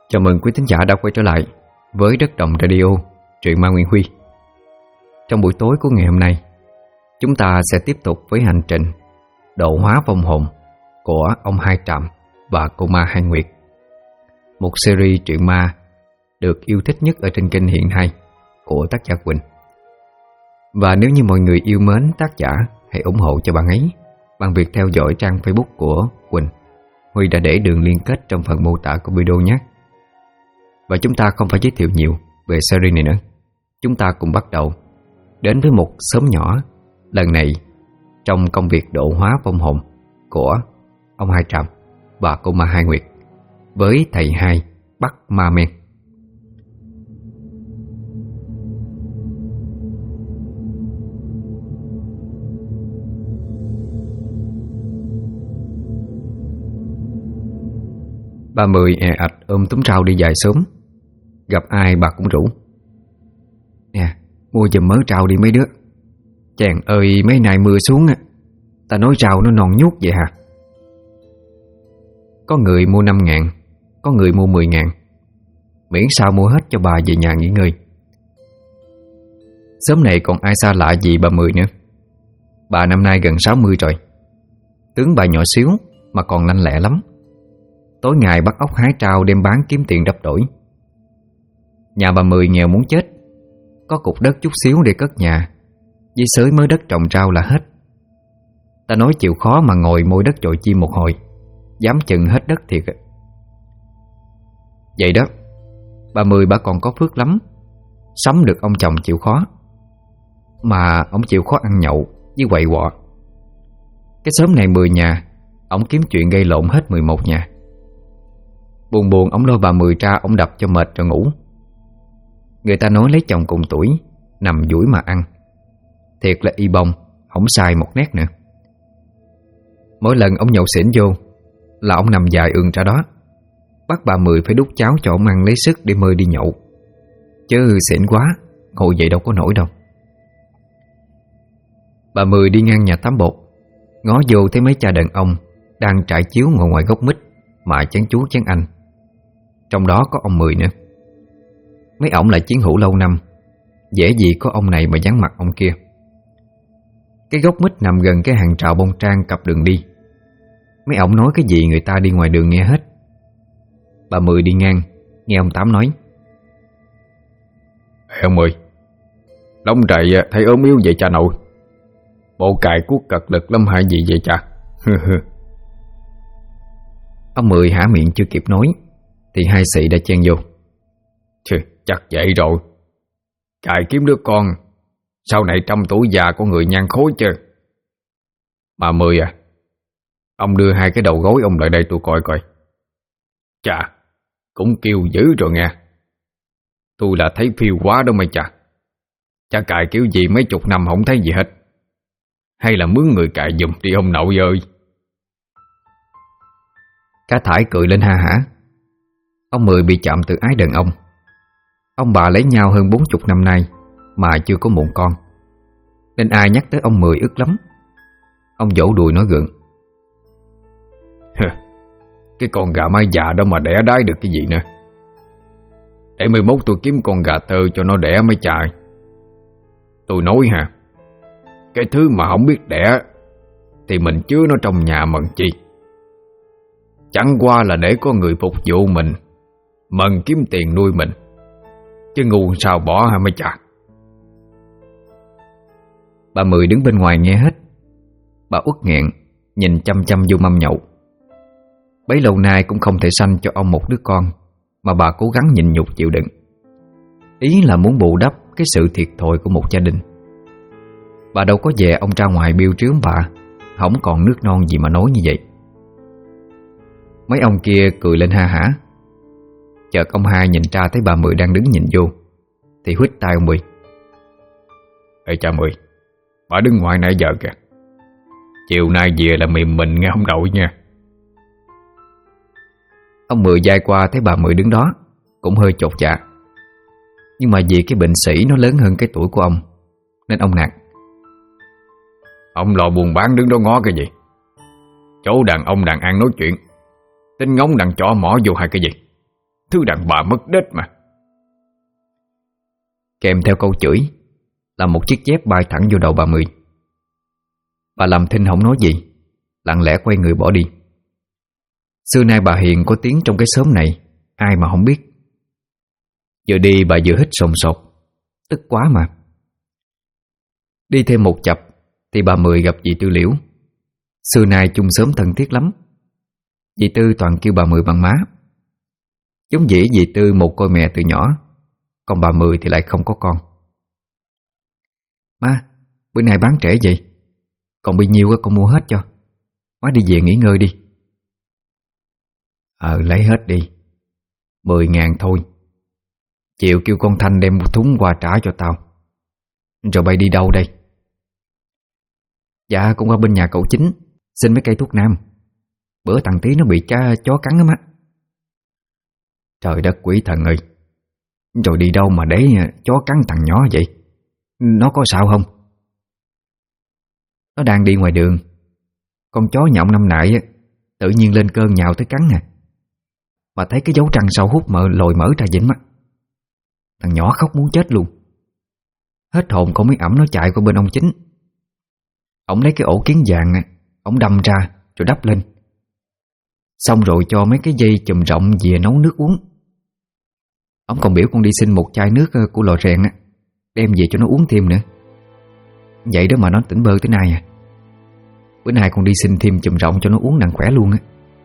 Chào mừng quý thính giả đã quay trở lại với Đất Đồng Radio, truyện ma Nguyễn Huy. Trong buổi tối của ngày hôm nay, chúng ta sẽ tiếp tục với hành trình độ hóa vong hồn của ông Hai Trạm và cô ma Hai Nguyệt, một series truyện ma được yêu thích nhất ở trên kênh hiện nay của tác giả Quỳnh. Và nếu như mọi người yêu mến tác giả, hãy ủng hộ cho bạn ấy bằng việc theo dõi trang Facebook của Quỳnh. Huy đã để đường liên kết trong phần mô tả của video nhé. Và chúng ta không phải giới thiệu nhiều về series này nữa. Chúng ta cùng bắt đầu đến với một xóm nhỏ, lần này trong công việc độ hóa vong hồn của ông Hai Trạm và cô ma Hai Nguyệt với thầy Hai bắt ma men. Bà Mười ạch ôm túm rau đi dài sớm. Gặp ai bà cũng rủ: "Nè, mua giùm mớ rau đi mấy đứa. Chàng ơi, mấy nay mưa xuống á, ta nói rau nó non nhút vậy hả?" Có người mua 5.000, có người mua 10.000, miễn sao mua hết cho bà về nhà nghỉ ngơi. Xóm này còn ai xa lạ gì bà Mười nữa. Bà năm nay gần 60 rồi. Tướng bà nhỏ xíu mà còn lanh lẹ lắm. Tối ngày bắt ốc hái rau đem bán kiếm tiền đắp đổi. Nhà bà Mười nghèo muốn chết, có cục đất chút xíu để cất nhà, với xới mớ đất trồng rau là hết. Ta nói chịu khó mà ngồi môi đất chọi chim một hồi, dám chừng hết đất thiệt. Vậy đó, bà Mười bà còn có phước lắm, sắm được ông chồng chịu khó. Mà ông chịu khó ăn nhậu với quậy quọ. Cái xóm này 10 nhà, ông kiếm chuyện gây lộn hết 11 nhà. Buồn buồn ông lôi bà Mười ra, ông đập cho mệt rồi ngủ. Người ta nói lấy chồng cùng tuổi, nằm duỗi mà ăn. Thiệt là y bông, không sai một nét nữa. Mỗi lần ông nhậu xỉn vô là ông nằm dài ườn ra đó, bắt bà Mười phải đút cháo cho ông ăn lấy sức để mời đi nhậu. Chứ xỉn quá, ngồi vậy đâu có nổi đâu. Bà Mười đi ngang nhà tắm bột, ngó vô thấy mấy cha đàn ông đang trải chiếu ngồi ngoài gốc mít mà chán chú chán anh. Trong đó có ông Mười nữa. Mấy ổng là chiến hữu lâu năm, dễ gì có ông này mà vắng mặt ông kia. Cái gốc mít nằm gần cái hàng rào bông trang cặp đường đi. Mấy ổng nói cái gì người ta đi ngoài đường nghe hết. Bà Mười đi ngang, nghe ông Tám nói: "Ê ông Mười, lông trầy thấy ốm yếu vậy cha nội. Bộ cài cuốc cật lực lắm hay gì vậy cha?" Ông Mười há miệng chưa kịp nói thì hai xị đã chen vô: "Chứ, chắc vậy rồi. Cài kiếm đứa con, sau này trăm tuổi già có người nhăn khối chứ. Mà Mười à, ông đưa hai cái đầu gối ông lại đây tôi coi coi. Chà, cũng kêu dữ rồi nghe. Tôi là thấy phiêu quá đâu mày chà. Cha cài kiểu gì mấy chục năm không thấy gì hết. Hay là mướn người cài giùm đi ông nội ơi." Cá Thải cười lên ha hả. Ông Mười bị chạm từ ái đàn ông. Ông bà lấy nhau hơn 40 năm nay mà chưa có mụn con, nên ai nhắc tới ông Mười ức lắm. Ông vỗ đùi nói gượng: "Cái con gà mái già đâu mà đẻ đái được cái gì nữa. Để 11 tôi kiếm con gà tơ cho nó đẻ mấy chài. Tôi nói ha, cái thứ mà không biết đẻ thì mình chứa nó trong nhà mần chi. Chẳng qua là để có người phục vụ mình, mần kiếm tiền nuôi mình. Chứ ngu sao bỏ hả mấy chà." Bà Mười đứng bên ngoài nghe hết. Bà uất nghẹn nhìn chăm chăm vô mâm nhậu. Bấy lâu nay cũng không thể sanh cho ông một đứa con, mà bà cố gắng nhịn nhục chịu đựng. Ý là muốn bù đắp cái sự thiệt thòi của một gia đình. Bà đâu có về ông ra ngoài biêu trướng bà, không còn nước non gì mà nói như vậy. Mấy ông kia cười lên ha hả. Chợt ông Hai nhìn ra thấy bà Mười đang đứng nhìn vô thì huýt tay ông Mười: "Ê cha Mười, bà đứng ngoài nãy giờ kìa. Chiều nay về là mềm mình nghe ông nội nha." Ông Mười dai qua thấy bà Mười đứng đó cũng hơi chột dạ. Nhưng mà vì cái bệnh sĩ nó lớn hơn cái tuổi của ông nên ông nạt: "Ông lò buôn bán đứng đó ngó cái gì? Chỗ đàn ông đàn ăn nói chuyện, tính ngóng đàn chỏ mỏ vô hai cái gì? Thứ đàn bà mất đết mà. Kèm theo câu chửi là một chiếc dép bay thẳng vô đầu bà Mười. Bà làm thinh không nói gì, lặng lẽ quay người bỏ đi. Xưa nay bà Hiền có tiếng trong cái xóm này, ai mà không biết. Vừa đi bà vừa hít sồn sột, tức quá mà. Đi thêm một chập thì bà Mười gặp dì Tư Liễu. Xưa nay chung xóm thân thiết lắm. Dì Tư toàn kêu bà Mười bằng má. Giống dĩ dì Tư một côi mẹ từ nhỏ, còn bà Mười thì lại không có con. Má, bữa nay bán trễ vậy, còn bao nhiêu con mua hết cho. Má đi về nghỉ ngơi đi. Lấy hết đi, 10.000 thôi. Chiều kêu con Thanh đem một thúng qua trả cho tao. Rồi bay đi đâu đây? Dạ con qua bên nhà cậu Chính xin mấy cây thuốc nam. Bữa thằng Tí nó bị chó cắn á má. Trời đất quỷ thần ơi, rồi đi đâu mà để chó cắn thằng nhỏ vậy? Nó có sao không? Nó đang đi ngoài đường, con chó nhộng năm nại tự nhiên lên cơn nhào tới cắn nè. Mà thấy cái dấu răng sau hút lồi mở ra dính mắt. Thằng nhỏ khóc muốn chết luôn. Hết hồn con mới ẵm nó chạy qua bên ông Chính. Ông lấy cái ổ kiến vàng ông đâm ra rồi đắp lên. Xong rồi cho mấy cái dây chùm rộng về nấu nước uống. Ông còn biểu con đi xin một chai nước của lò rèn đem về cho nó uống thêm nữa. Vậy đó mà nó tỉnh bơ tới nay à. Bữa nay con đi xin thêm chùm rộng cho nó uống đặng khỏe luôn á.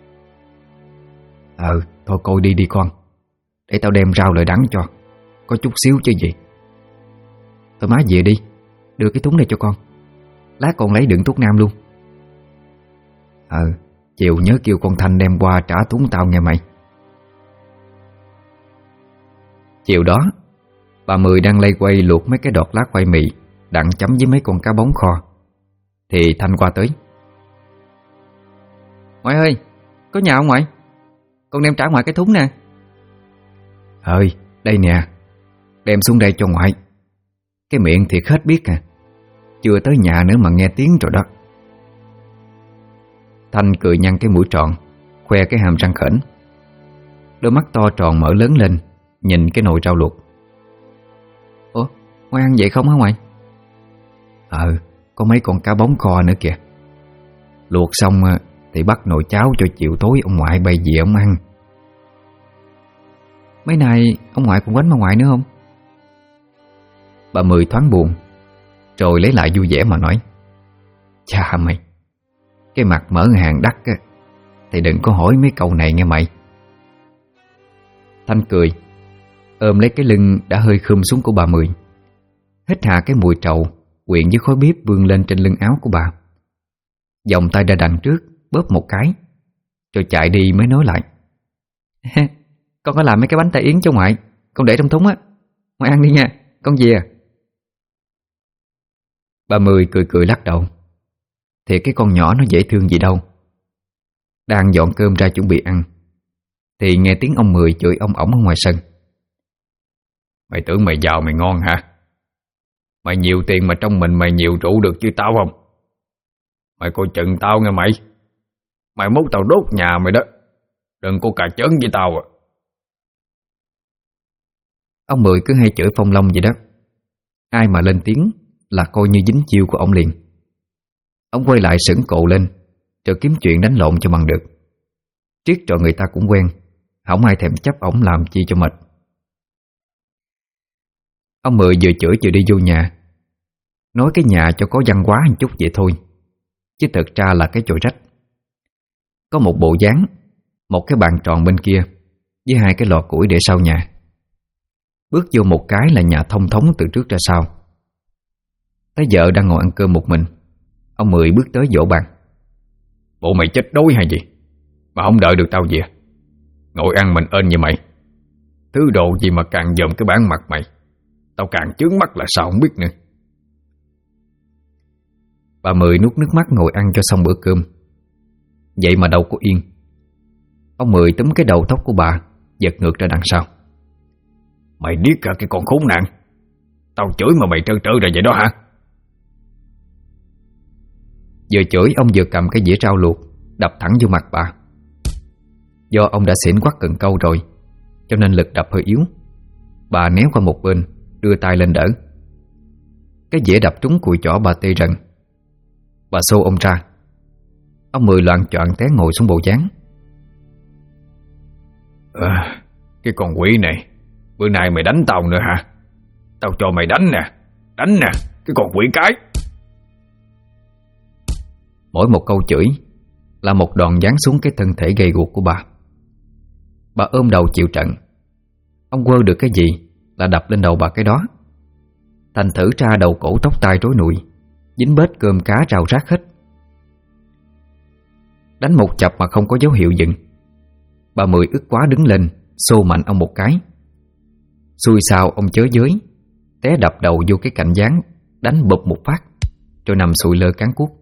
Thôi coi đi đi con, để tao đem rau lợi đắng cho, có chút xíu chứ gì. Thôi má về đi, đưa cái thúng này cho con. Lát con lấy đựng thuốc nam luôn. Chiều nhớ kêu con Thanh đem qua trả thúng tao nghe mày. Chiều đó bà Mười đang lay quay luộc mấy cái đọt lá khoai mì đặng chấm với mấy con cá bóng kho thì Thanh qua tới. Ngoại ơi, có nhà không ngoại? Con đem trả ngoại cái thúng nè. Đây nè, đem xuống đây cho ngoại. Cái miệng thiệt hết biết à, chưa tới nhà nữa mà nghe tiếng rồi đó. Thanh cười nhăn cái mũi tròn, khoe cái hàm răng khểnh. Đôi mắt to tròn mở lớn lên, nhìn cái nồi rau luộc. Ủa, ngoại ăn vậy không hả ngoại? Có mấy con cá bóng kho nữa kìa. Luộc xong thì bắt nồi cháo cho chiều tối ông ngoại bày về ông ăn. Mấy nay ông ngoại còn quánh bà ngoại nữa không? Bà Mười thoáng buồn, rồi lấy lại vui vẻ mà nói. Chà mày, cái mặt mở hàng đắt thì đừng có hỏi mấy câu này nghe mày. Thanh cười, ôm lấy cái lưng đã hơi khum xuống của bà Mười, hít hà cái mùi trầu quyện với khói bếp vươn lên trên lưng áo của bà. Vòng tay ra đằng trước bóp một cái, rồi chạy đi mới nói lại. Con có làm mấy cái bánh tai yến cho ngoại, con để trong thúng á. Ngoại ăn đi nha, con về à. Bà Mười cười cười lắc đầu. Thì cái con nhỏ nó dễ thương gì đâu. Đang dọn cơm ra chuẩn bị ăn thì nghe tiếng ông Mười chửi ông ổng ở ngoài sân. Mày tưởng mày giàu mày ngon hả? Mày nhiều tiền mà trong mình mày nhiều rượu được chứ tao không? Mày coi chừng tao nghe mày. Mày mốt tao đốt nhà mày đó. Đừng có cà chớn với tao à. Ông Mười cứ hay chửi phong long vậy đó. Ai mà lên tiếng là coi như dính chiêu của ông liền. Ông quay lại sững cộ lên, rồi kiếm chuyện đánh lộn cho bằng được. Triết rồi người ta cũng quen, không ai thèm chấp ổng làm chi cho mệt. Ông Mười vừa chửi vừa đi vô nhà, nói cái nhà cho có văn hóa một chút vậy thôi, chứ thực ra là cái chòi rách. Có một bộ dáng, một cái bàn tròn bên kia, với hai cái lò củi để sau nhà. Bước vô một cái là nhà thông thống từ trước ra sau. Thấy vợ đang ngồi ăn cơm một mình, ông Mười bước tới vỗ bàn. Bộ mày chết đói hay gì mà không đợi được tao về? Ngồi ăn mình ên như mày. Thứ đồ gì mà càng dòm cái bản mặt mày, tao càng chướng mắt là sao không biết nữa. Bà Mười nuốt nước mắt ngồi ăn cho xong bữa cơm. Vậy mà đâu có yên. Ông Mười túm cái đầu tóc của bà giật ngược ra đằng sau. Mày điếc cả cái con khốn nạn. Tao chửi mà mày trơ trơ ra vậy đó hả? Vừa chửi ông vừa cầm cái dĩa rau luộc đập thẳng vô mặt bà. Do ông đã xỉn quắt cần câu rồi cho nên lực đập hơi yếu. Bà néo qua một bên, đưa tay lên đỡ. Cái dĩa đập trúng cùi chỏ bà tê rần. Bà xô ông ra. Ông Mười loạng choạng té ngồi xuống bộ dáng. Cái con quỷ này, bữa nay mày đánh tao nữa hả? Tao cho mày đánh nè. Đánh nè, cái con quỷ cái. Mỗi một câu chửi là một đòn giáng xuống cái thân thể gầy guộc của bà. Bà ôm đầu chịu trận. Ông quơ được cái gì là đập lên đầu bà cái đó. Thành thử ra đầu cổ tóc tai rối nụi, dính bết cơm cá rào rác hết. Đánh một chập mà không có dấu hiệu dừng. Bà Mười ức quá đứng lên, xô mạnh ông một cái. Xui sao ông chớ giới, té đập đầu vô cái cạnh gián, đánh bụp một phát, rồi nằm sụi lơ cán cuốc.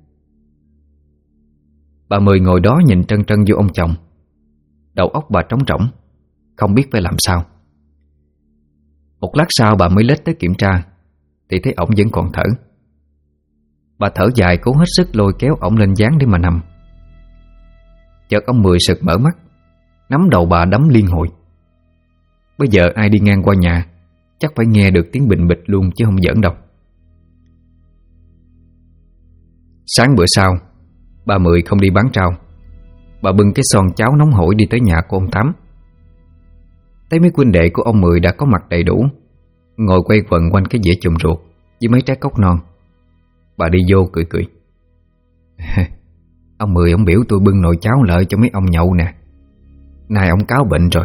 Bà Mười ngồi đó nhìn trân trân vô ông chồng. Đầu óc bà trống rỗng, không biết phải làm sao. Một lát sau bà mới lết tới kiểm tra, thì thấy ổng vẫn còn thở. Bà thở dài cố hết sức lôi kéo ổng lên gián để mà nằm. Chợt ông Mười sực mở mắt, nắm đầu bà đấm liên hồi. Bây giờ ai đi ngang qua nhà chắc phải nghe được tiếng bình bịch luôn chứ không giỡn đâu. Sáng bữa sau, bà Mười không đi bán rau. Bà bưng cái son cháo nóng hổi đi tới nhà của ông Tám. Thấy mấy huynh đệ của ông Mười đã có mặt đầy đủ, ngồi quay quần quanh cái dĩa chùm ruột với mấy trái cóc non. Bà đi vô cười cười. Ông Mười ông biểu tôi bưng nồi cháo lợi cho mấy ông nhậu nè. Nay ông cáo bệnh rồi.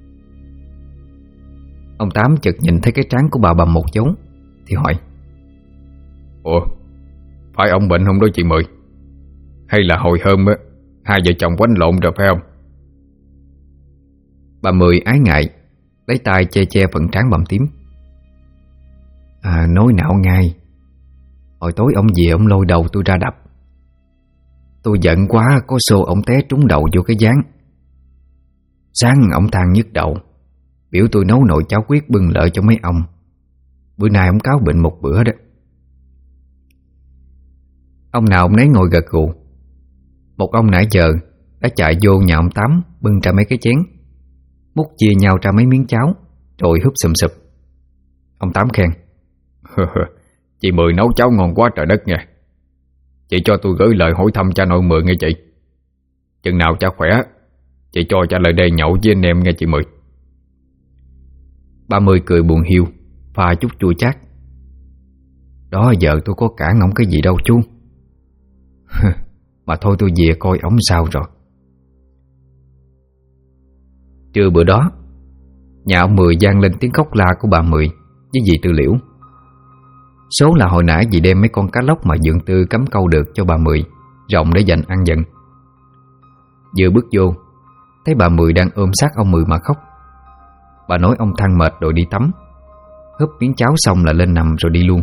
Ông Tám chợt nhìn thấy cái trán của bà bầm một dấu thì hỏi: Ủa, phải ông bệnh không đó chị Mười? Hay là hồi hôm á hai vợ chồng quánh lộn rồi phải không? Bà Mười ái ngại, lấy tay che che phần trán bầm tím. Nói não ngay. Hồi tối ông về ông lôi đầu tôi ra đập. Tôi giận quá có xô ông té trúng đầu vô cái gián. Sáng ông than nhức đầu, biểu tôi nấu nồi cháo quyết bưng lợi cho mấy ông. Bữa nay ông cáo bệnh một bữa đó. Ông nào ông nấy ngồi gật gù. Một ông nãy giờ đã chạy vô nhà ông Tám bưng ra mấy cái chén, múc chia nhau ra mấy miếng cháo rồi húp sùm sụp. Ông Tám khen: Chị Mười nấu cháo ngon quá trời đất nha. Chị cho tôi gửi lời hỏi thăm cha nội Mười nghe chị. Chừng nào cha khỏe, chị cho cha lời đây nhậu với anh em nghe chị Mười. Bà Mười cười buồn hiu, pha chút chua chát. Đó giờ tôi có cản ổng cái gì đâu chú. Mà thôi tôi về coi ổng sao rồi. Trưa bữa đó, nhà ông Mười vang lên tiếng khóc la của bà Mười với dì Tư Liễu. Số là hồi nãy dì đem mấy con cá lóc mà Dượng Tư cấm câu được cho bà Mười rộng để dành ăn dần. Vừa bước vô, thấy bà Mười đang ôm sát ông Mười mà khóc. Bà nói ông than mệt rồi đi tắm, húp miếng cháo xong là lên nằm rồi đi luôn.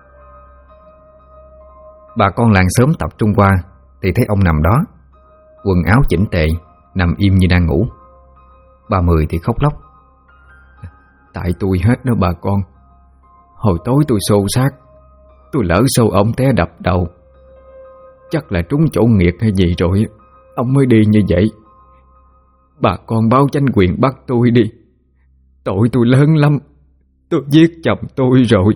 Bà con làng xóm tập trung qua thì thấy ông nằm đó, quần áo chỉnh tề, nằm im như đang ngủ. Bà Mười thì khóc lóc: Tại tôi hết đó bà con. Hồi tối tôi xô xát, tôi lỡ xô ông té đập đầu. Chắc là trúng chỗ nghiệt hay gì rồi ông mới đi như vậy. Bà con báo chánh quyền bắt tôi đi. Tội tôi lớn lắm. Tôi giết chồng tôi rồi.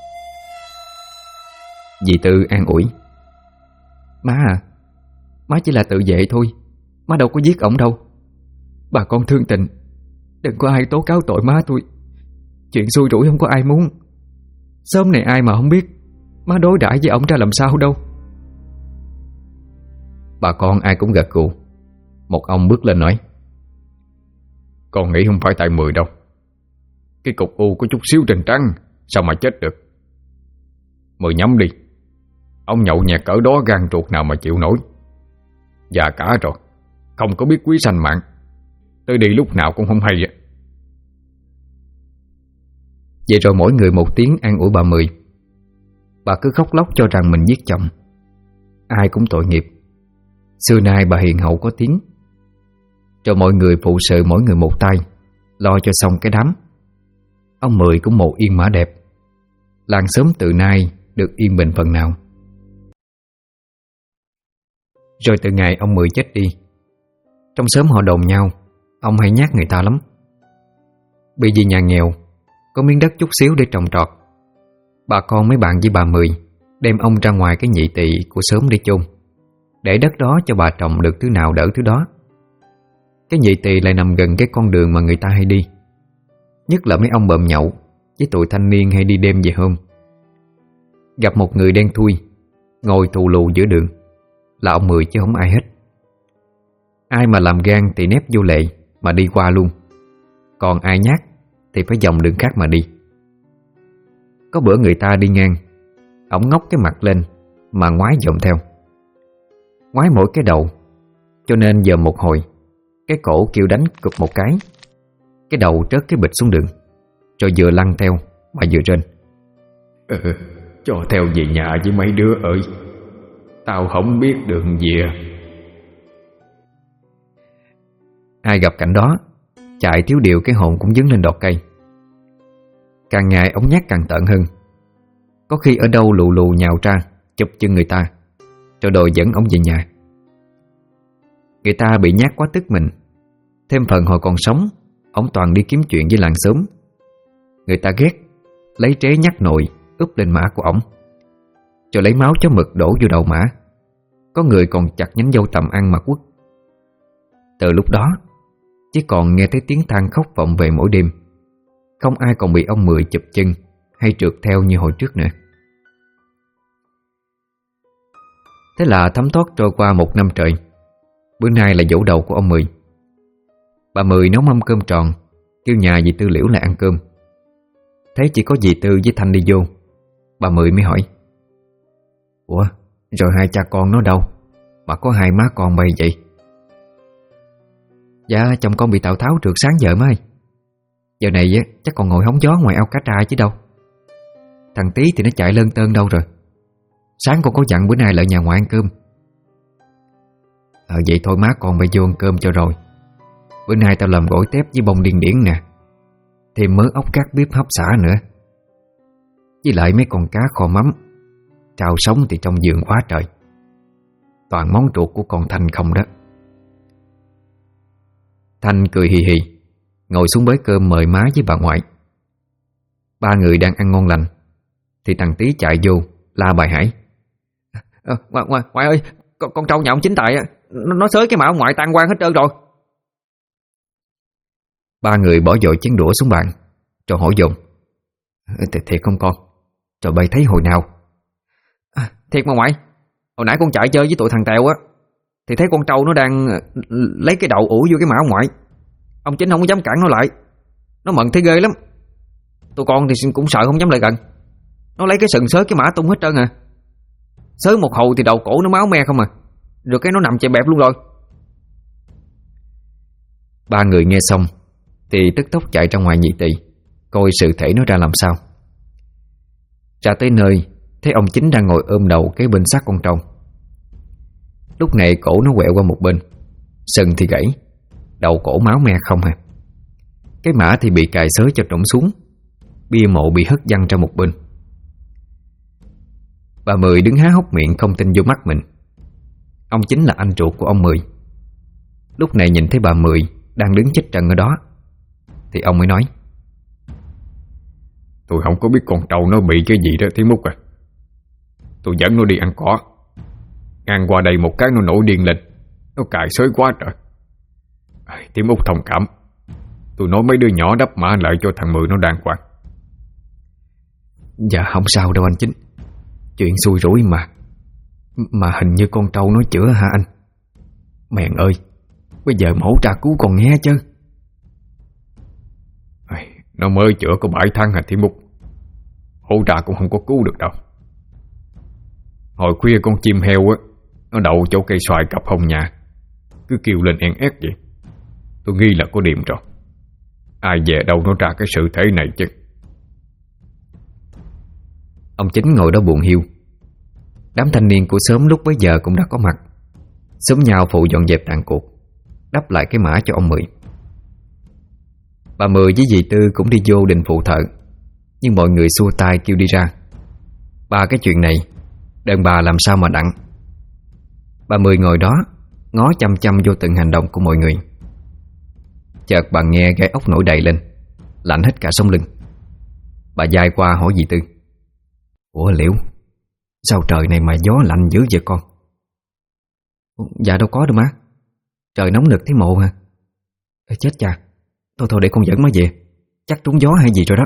Dì Tư an ủi: Má à, má chỉ là tự vệ thôi, má đâu có giết ổng đâu. Bà con thương tình, đừng có ai tố cáo tội má tôi. Chuyện xui rủi không có ai muốn. Sớm này ai mà không biết má đối đãi với ổng ra làm sao đâu. Bà con ai cũng gật gù. Một ông bước lên nói: Con nghĩ không phải tại Mười đâu. Cái cục u có chút xíu trên trán, sao mà chết được. Mười nhắm đi. Ông nhậu nhẹt cỡ đó gan ruột nào mà chịu nổi. Già cả rồi, không có biết quý sanh mạng, tới đi lúc nào cũng không hay vậy. Vậy rồi mỗi người một tiếng an ủi bà Mười. Bà cứ khóc lóc cho rằng mình giết chồng. Ai cũng tội nghiệp. Xưa nay bà hiền hậu có tiếng. Rồi mọi người phụ sự mỗi người một tay, lo cho xong cái đám. Ông Mười cũng mộ yên mã đẹp. Làng xóm từ nay được yên bình phần nào. Rồi từ ngày ông Mười chết đi, trong xóm họ đồn nhau ông hay nhát người ta lắm. Bởi vì nhà nghèo, có miếng đất chút xíu để trồng trọt, bà con mấy bạn với bà Mười đem ông ra ngoài cái nhị tỵ của xóm để chôn, để đất đó cho bà trồng được thứ nào đỡ thứ đó. Cái nhị tỵ lại nằm gần cái con đường mà người ta hay đi, nhất là mấy ông bợm nhậu với tụi thanh niên hay đi đêm về hôm. Gặp một người đen thui ngồi thù lù giữa đường là ông Mười chứ không ai hết. Ai mà làm gan thì nép vô lệ mà đi qua luôn, còn ai nhát thì phải vòng đường khác mà đi. Có bữa người ta đi ngang, ổng ngóc cái mặt lên mà ngoái vòng theo, ngoái mỗi cái đầu, cho nên giờ một hồi cái cổ kêu đánh cụp một cái đầu trớt cái bịch xuống đường, rồi vừa lăn theo mà vừa rên: Cho theo về nhà với mấy đứa ơi, tao không biết đường về. Ai gặp cảnh đó chạy thiếu điều cái hồn cũng dứng lên đọt cây. Càng ngày ống nhát càng tợn hơn, có khi ở đâu lù lù nhào ra chụp chân người ta, rồi đòi dẫn ông về nhà. Người ta bị nhát quá tức mình, thêm phần hồi còn sống ông toàn đi kiếm chuyện với làng xóm. Người ta ghét, lấy trế nhắc nồi úp lên mã của ổng, rồi lấy máu chó mực đổ vô đầu mã. Có người còn chặt nhánh dâu tằm ăn mà quất. Từ lúc đó chỉ còn nghe thấy tiếng than khóc vọng về mỗi đêm. Không ai còn bị ông Mười chụp chân hay trượt theo như hồi trước nữa. Thế là thấm thoát trôi qua 1 năm trời. Bữa nay là giỗ đầu của ông Mười. Bà Mười nấu mâm cơm tròn, kêu nhà dì Tư Liễu lại ăn cơm. Thấy chỉ có dì Tư với Thanh đi vô, bà Mười mới hỏi: Ủa, rồi hai cha con nó đâu mà có hai má con bay vậy? Dạ, chồng con bị Tào Tháo trượt sáng giờ mới. Giờ này chắc còn ngồi hóng gió ngoài ao cá tra chứ đâu. Thằng Tí thì nó chạy lơn tơn đâu rồi. Sáng con có dặn bữa nay lại nhà ngoại ăn cơm. Vậy thôi má con bay vô ăn cơm cho rồi. Bữa nay tao làm gỏi tép với bông điên điển nè, thêm mớ ốc cát bếp hấp xả nữa, với lại mấy con cá kho mắm. Trao sống thì trong vườn quá trời, toàn món ruột của con Thanh không đó. Thanh cười hì hì ngồi xuống bới cơm mời má với bà ngoại. Ba người đang ăn ngon lành thì thằng Tí chạy vô la bài Hải: Ngoại ơi, con trâu nhà ông Chính Tài nó xới cái mã ông ngoại tan quang hết trơn rồi. Ba người bỏ dội chén đũa xuống bàn rồi hỏi dồn: Thiệt không con? Rồi bay thấy hồi nào? Thiệt mà ngoại. Hồi nãy con chạy chơi với tụi thằng Tèo á, thì thấy con trâu nó đang lấy cái đầu ủ vô cái mã ông ngoại. Ông Chính không có dám cản nó lại, nó mận thấy ghê lắm. Tụi con thì cũng sợ không dám lại gần. Nó lấy cái sừng xới cái mã tung hết trơn à. Xới một hồi thì đầu cổ nó máu me không à, rồi cái nó nằm chạy bẹp luôn rồi. Ba người nghe xong thì tức tốc chạy ra ngoài nhị tỵ coi sự thể nó ra làm sao. Ra tới nơi thấy ông Chính đang ngồi ôm đầu kế bên xác con trâu. Lúc này cổ nó quẹo qua một bên, sừng thì gãy, đầu cổ máu me không à. Cái mã thì bị cài xới cho trũng xuống, bia mộ bị hất văng ra một bên. Bà Mười đứng há hốc miệng không tin vô mắt mình. Ông Chính là anh ruột của ông Mười. Lúc này nhìn thấy bà Mười đang đứng chết trần ở đó thì ông mới nói: Tôi không có biết con trâu nó bị cái gì đó Tiến Múc à. Tôi dẫn nó đi ăn cỏ, ngang qua đây một cái nó nổi điên lên, nó cài xới quá trời. Tiến Múc thông cảm, tôi nói mấy đứa nhỏ đắp mã lại cho thằng Mười nó đàng hoàng. Dạ không sao đâu anh Chính, chuyện xui rủi mà. Mà hình như con trâu nó chữa hả anh? Mèn ơi, bây giờ mổ tra cứu còn nghe chứ. Nó mới chữa có 7 tháng hả Tiến Múc, hỗ trợ cũng không có cứu được đâu. Hồi khuya con chim heo á, nó đậu chỗ cây xoài cặp hông nhà, cứ kêu lên en ép vậy. Tôi nghi là có điểm rồi. Ai về đâu nó ra cái sự thế này chứ. Ông Chính ngồi đó buồn hiu. Đám thanh niên của xóm lúc bấy giờ cũng đã có mặt, xúm nhau phụ dọn dẹp tàn cuộc, đắp lại cái mã cho ông Mười. Bà Mười với dì Tư cũng đi vô định phụ thợ, nhưng mọi người xua tay kêu đi ra. Ba cái chuyện này đàn bà làm sao mà đặng. Bà Mười ngồi đó ngó chăm chăm vô từng hành động của mọi người. Chợt bà nghe gai ốc nổi đầy lên, lạnh hết cả sống lưng. Bà dai qua hỏi dì Tư: Ủa Liễu, sao trời này mà gió lạnh dữ vậy con? Dạ đâu có đâu má, trời nóng nực thấy mộ hả? Ê, chết cha, thôi để con dẫn má về, chắc trúng gió hay gì rồi đó.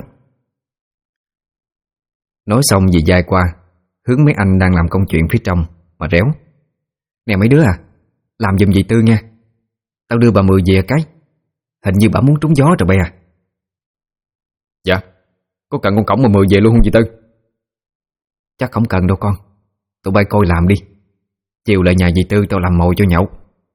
Nói xong dì dai qua hướng mấy anh đang làm công chuyện phía trong mà réo: Nè mấy đứa à, làm giùm dì Tư nha. Tao đưa bà Mười về cái, hình như bà muốn trúng gió rồi bây à. Dạ, có cần con cổng bà Mười về luôn không dì Tư? Chắc không cần đâu con, tụi bay coi làm đi. Chiều lại nhà dì Tư tao làm mồi cho nhậu.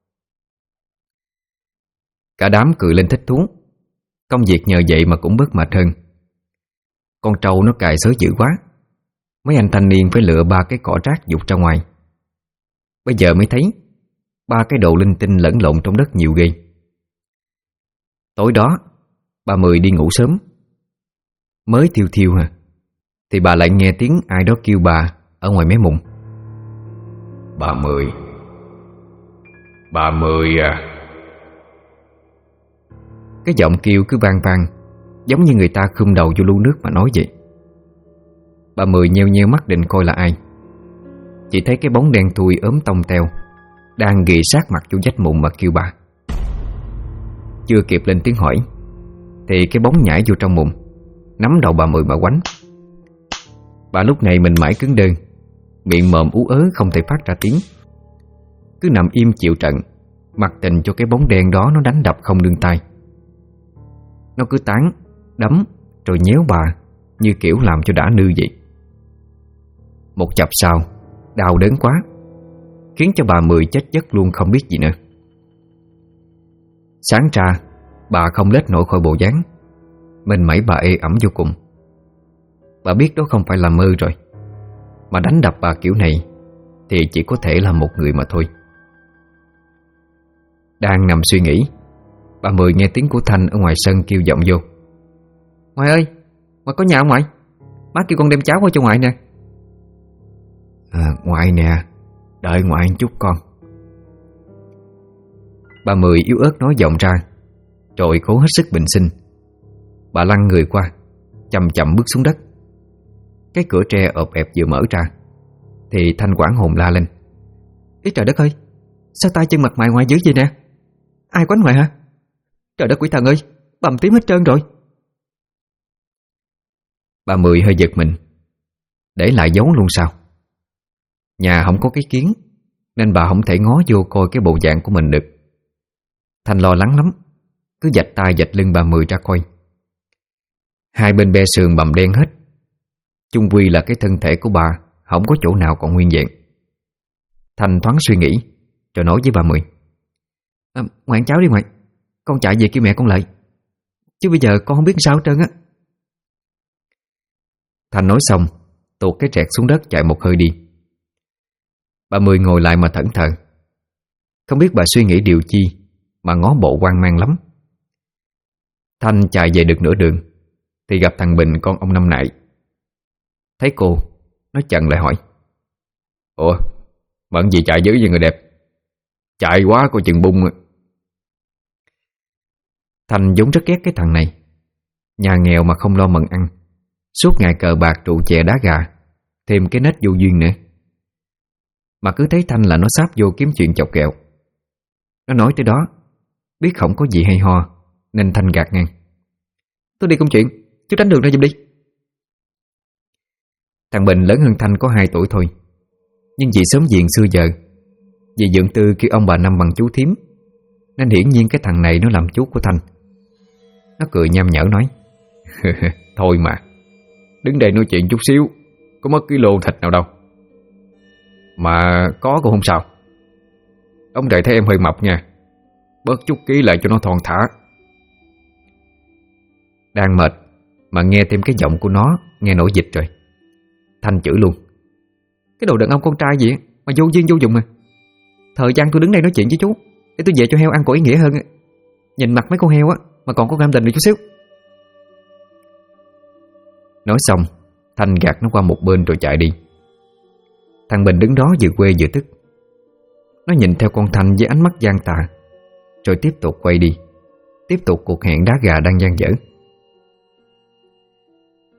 Cả đám cười lên thích thú. Công việc nhờ vậy mà cũng bớt mệt hơn. Con trâu nó cài xới dữ quá, mấy anh thanh niên phải lựa 3 cái cỏ rác dục ra ngoài. Bây giờ mới thấy 3 cái đồ linh tinh lẫn lộn trong đất nhiều ghê. Tối đó bà Mười đi ngủ sớm. Mới thiêu thiêu hả, thì bà lại nghe tiếng ai đó kêu bà ở ngoài mé mùng: Bà Mười, bà Mười à. Cái giọng kêu cứ vang vang, giống như người ta khum đầu vô lu nước mà nói vậy. Bà Mười nheo nheo mắt định coi là ai. Chỉ thấy cái bóng đen thui ốm tông teo đang ghì sát mặt vô vách mùng mà kêu bà. Chưa kịp lên tiếng hỏi thì cái bóng nhảy vô trong mùng, nắm đầu bà Mười mà quánh. Bà lúc này mình mãi cứng đơ, miệng mồm ú ớ không thể phát ra tiếng, cứ nằm im chịu trận, mặc tình cho cái bóng đen đó nó đánh đập không nương tay. Nó cứ tán, đấm rồi nhéo bà như kiểu làm cho đã nư vậy. Một chập sau, đau đớn quá, khiến cho bà Mười chết giấc luôn không biết gì nữa. Sáng ra bà không lết nổi khỏi bộ dáng, mình mẩy bà ê ẩm vô cùng. Bà biết đó không phải là mơ rồi, mà đánh đập bà kiểu này thì chỉ có thể là một người mà thôi. Đang nằm suy nghĩ, bà Mười nghe tiếng của Thanh ở ngoài sân kêu vọng vô: Ngoại ơi, ngoại có nhà không ngoại? Má kêu con đem cháo qua cho ngoại nè. Ngoại nè, đợi ngoại một chút con. Bà Mười yếu ớt nói vọng ra, rồi cố hết sức bình sinh. Bà lăn người qua, chậm chậm bước xuống đất. Cái cửa tre ộp ẹp vừa mở ra thì Thanh hoảng hồn la lên: Ý trời đất ơi, sao tay chân mặt mày ngoại dữ vậy nè? Ai quánh ngoại hả? Trời đất quỷ thần ơi, bầm tím hết trơn rồi. Bà Mười hơi giật mình, để lại dấu luôn sao? Nhà không có cái kiến nên bà không thể ngó vô coi cái bộ dạng của mình được. Thanh lo lắng lắm, cứ vạch tay vạch lưng bà Mười ra coi. Hai bên be sườn bầm đen hết, chung quy là cái thân thể của bà không có chỗ nào còn nguyên vẹn. Thanh thoáng suy nghĩ rồi nói với bà Mười: Ngoại ăn cháo đi ngoại, con chạy về kêu mẹ con lại, chứ bây giờ con không biết sao hết trơn á. Thanh nói xong tuột cái trẹt xuống đất chạy một hơi đi. Bà Mười ngồi lại mà thẫn thờ, không biết bà suy nghĩ điều chi mà ngó bộ hoang mang lắm. Thanh chạy về được nửa đường thì gặp thằng Bình, con ông Năm Nại. Thấy cô, nó chặn lại hỏi: Ủa, bận gì chạy dữ vậy người đẹp? Chạy quá coi chừng bung. Thanh vốn rất ghét cái thằng này. Nhà nghèo mà không lo mần ăn, suốt ngày cờ bạc rượu chè đá gà, thêm cái nết vô duyên nữa. Mà cứ thấy Thanh là nó sáp vô kiếm chuyện chọc ghẹo. Nó nói tới đó, biết không có gì hay ho nên Thanh gạt ngang: Tôi đi công chuyện, chú tránh đường ra giùm đi. Thằng Bình lớn hơn Thanh có 2 tuổi thôi, nhưng vì sớm giềng xưa giờ, vì dượng tư kêu ông bà Năm bằng chú thím, nên hiển nhiên cái thằng này nó làm chú của Thanh. Nó cười nham nhở nói: Thôi mà, đứng đây nói chuyện chút xíu, có mất cái lô thịt nào đâu. Mà có cũng không sao. Ông trời thấy em hơi mập nha, bớt chút ký lại cho nó thon thả. Đang mệt mà nghe thêm cái giọng của nó nghe nổi dịch rồi. Thanh chửi luôn: Cái đồ đàn ông con trai gì mà vô duyên vô dụng à. Thời gian tôi đứng đây nói chuyện với chú để tôi về cho heo ăn có ý nghĩa hơn. Nhìn mặt mấy con heo á mà còn có cảm tình được chút xíu. Nói xong Thanh gạt nó qua một bên rồi chạy đi. Thằng Bình đứng đó vừa quê vừa tức. Nó nhìn theo con Thanh với ánh mắt gian tà, rồi tiếp tục quay đi, tiếp tục cuộc hẹn đá gà đang dang dở.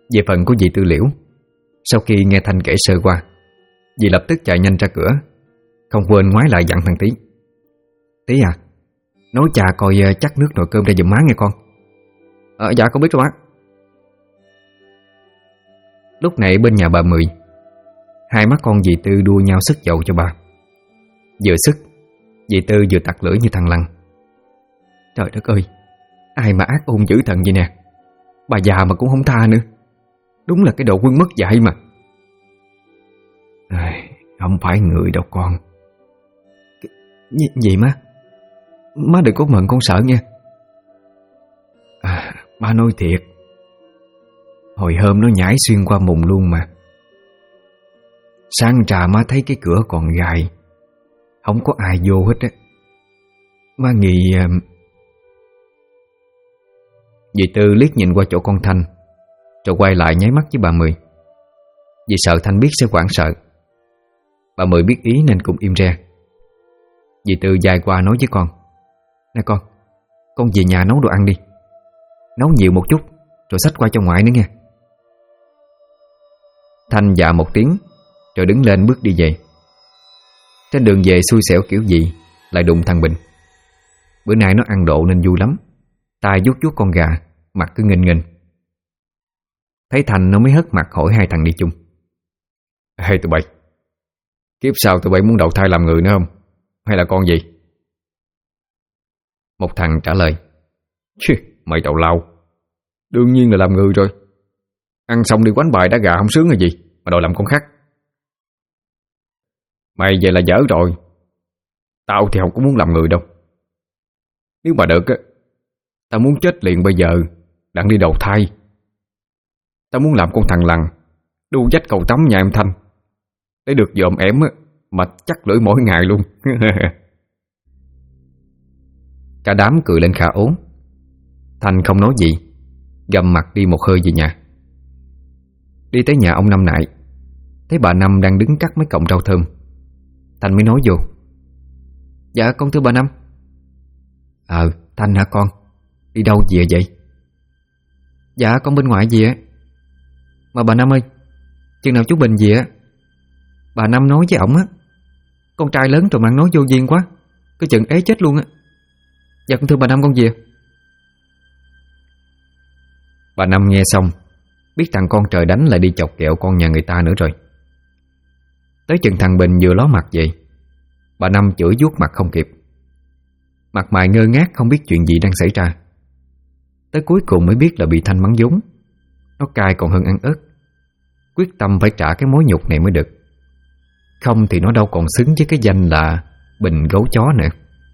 Về phần của dì Tư Liễu, sau khi nghe Thanh kể sơ qua, dì lập tức chạy nhanh ra cửa, không quên ngoái lại dặn thằng Tí: Tí à, nấu trà coi chắc nước nồi cơm ra giùm má nghe con. Dạ con biết rồi má. Lúc này bên nhà bà Mười, hai má con dì Tư đua nhau sức dầu cho bà. Vừa sức, dì Tư vừa tặc lưỡi như thằng lằn: Trời đất ơi, ai mà ác ôn dữ thần vậy nè, bà già mà cũng không tha nữa. Đúng là cái đồ quân mất dạy mà. Không phải người đâu con. Gì má? Má đừng có mần con sợ nha. Má nói thiệt, hồi hôm nó nhảy xuyên qua mùng luôn mà. Sáng trà má thấy cái cửa còn gài, không có ai vô hết á. Má nghĩ... Dì Tư liếc nhìn qua chỗ con Thanh, rồi quay lại nháy mắt với bà Mười, vì sợ Thanh biết sẽ hoảng sợ. Bà Mười biết ý nên cũng im re. Dì Tư dài qua nói với con: Nè con về nhà nấu đồ ăn đi. Nấu nhiều một chút rồi xách qua cho ngoại nữa nghe. Thanh dạ một tiếng, rồi đứng lên bước đi về. Trên đường về xui xẻo kiểu gì lại đụng thằng Bình. Bữa nay nó ăn độ nên vui lắm, tay vuốt vuốt con gà, mặt cứ nghênh nghênh. Thấy Thành nó mới hất mặt hỏi hai thằng đi chung: Ê tụi bay, kiếp sau tụi bay muốn đầu thai làm người nữa không? Hay là con gì? Một thằng trả lời: Chứ, mày tào lao, đương nhiên là làm người rồi. Ăn xong đi quánh bài đá gà không sướng hay gì mà đòi làm con khác. Mày vậy là dở rồi. Tao thì không có muốn làm người đâu. Nếu mà được á, tao muốn chết liền bây giờ, đặng đi đầu thai. Tao muốn làm con thằng lằn đu dách cầu tắm nhà em Thanh, để được dòm ẻm á mà chắc lưỡi mỗi ngày luôn. Cả đám cười lên khả ố. Thanh không nói gì, gầm mặt đi một hơi về nhà. Đi tới nhà ông Năm Nại, thấy bà Năm đang đứng cắt mấy cọng rau thơm. Thanh mới nói vô: Dạ con thưa bà Năm. Thanh hả con? Đi đâu về vậy? Dạ con bên ngoài về á. Mà bà Năm ơi, chừng nào chú Bình về á, bà Năm nói với ổng á, con trai lớn rồi mà ăn nói vô duyên quá, cứ chừng ế chết luôn á. Dạ con thưa bà Năm con về. Bà Năm nghe xong biết thằng con trời đánh lại đi chọc kẹo con nhà người ta nữa rồi. Tới chừng thằng Bình vừa ló mặt vậy, bà Năm chửi vuốt mặt không kịp. Mặt mày ngơ ngác không biết chuyện gì đang xảy ra. Tới cuối cùng mới biết là bị Thanh mắng vốn. Nó cay còn hơn ăn ớt, quyết tâm phải trả cái mối nhục này mới được. Không thì nó đâu còn xứng với cái danh là Bình gấu chó nữa.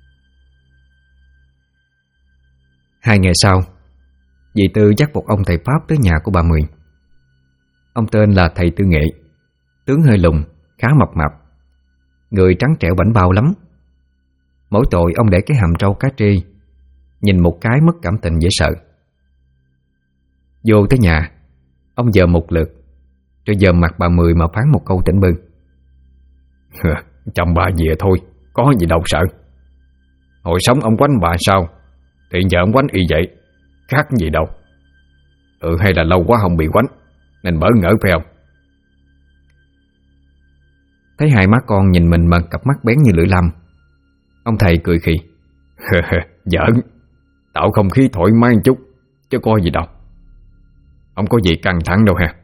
2 ngày sau, dì Tư dắt một ông thầy Pháp tới nhà của bà Mười. Ông tên là thầy Tư Nghệ, tướng hơi lùn, khá mập mạp, người trắng trẻo bảnh bao lắm. Mỗi tội ông để cái hàm trâu cá trê, nhìn một cái mất cảm tình dễ sợ. Vô tới nhà, ông dòm một lượt, rồi dòm mặt bà Mười mà phán một câu tỉnh bơ: Chồng bà về thôi, có gì đâu sợ. Hồi sống ông quánh bà sao, thì giờ ông quánh y vậy, khác gì đâu. Hay là lâu quá không bị quánh nên bỡ ngỡ phải không? Thấy hai má con nhìn mình bằng cặp mắt bén như lưỡi lam, ông thầy cười khì: Giỡn, tạo không khí thoải mái một chút chứ có gì đâu. Không có gì căng thẳng đâu ha.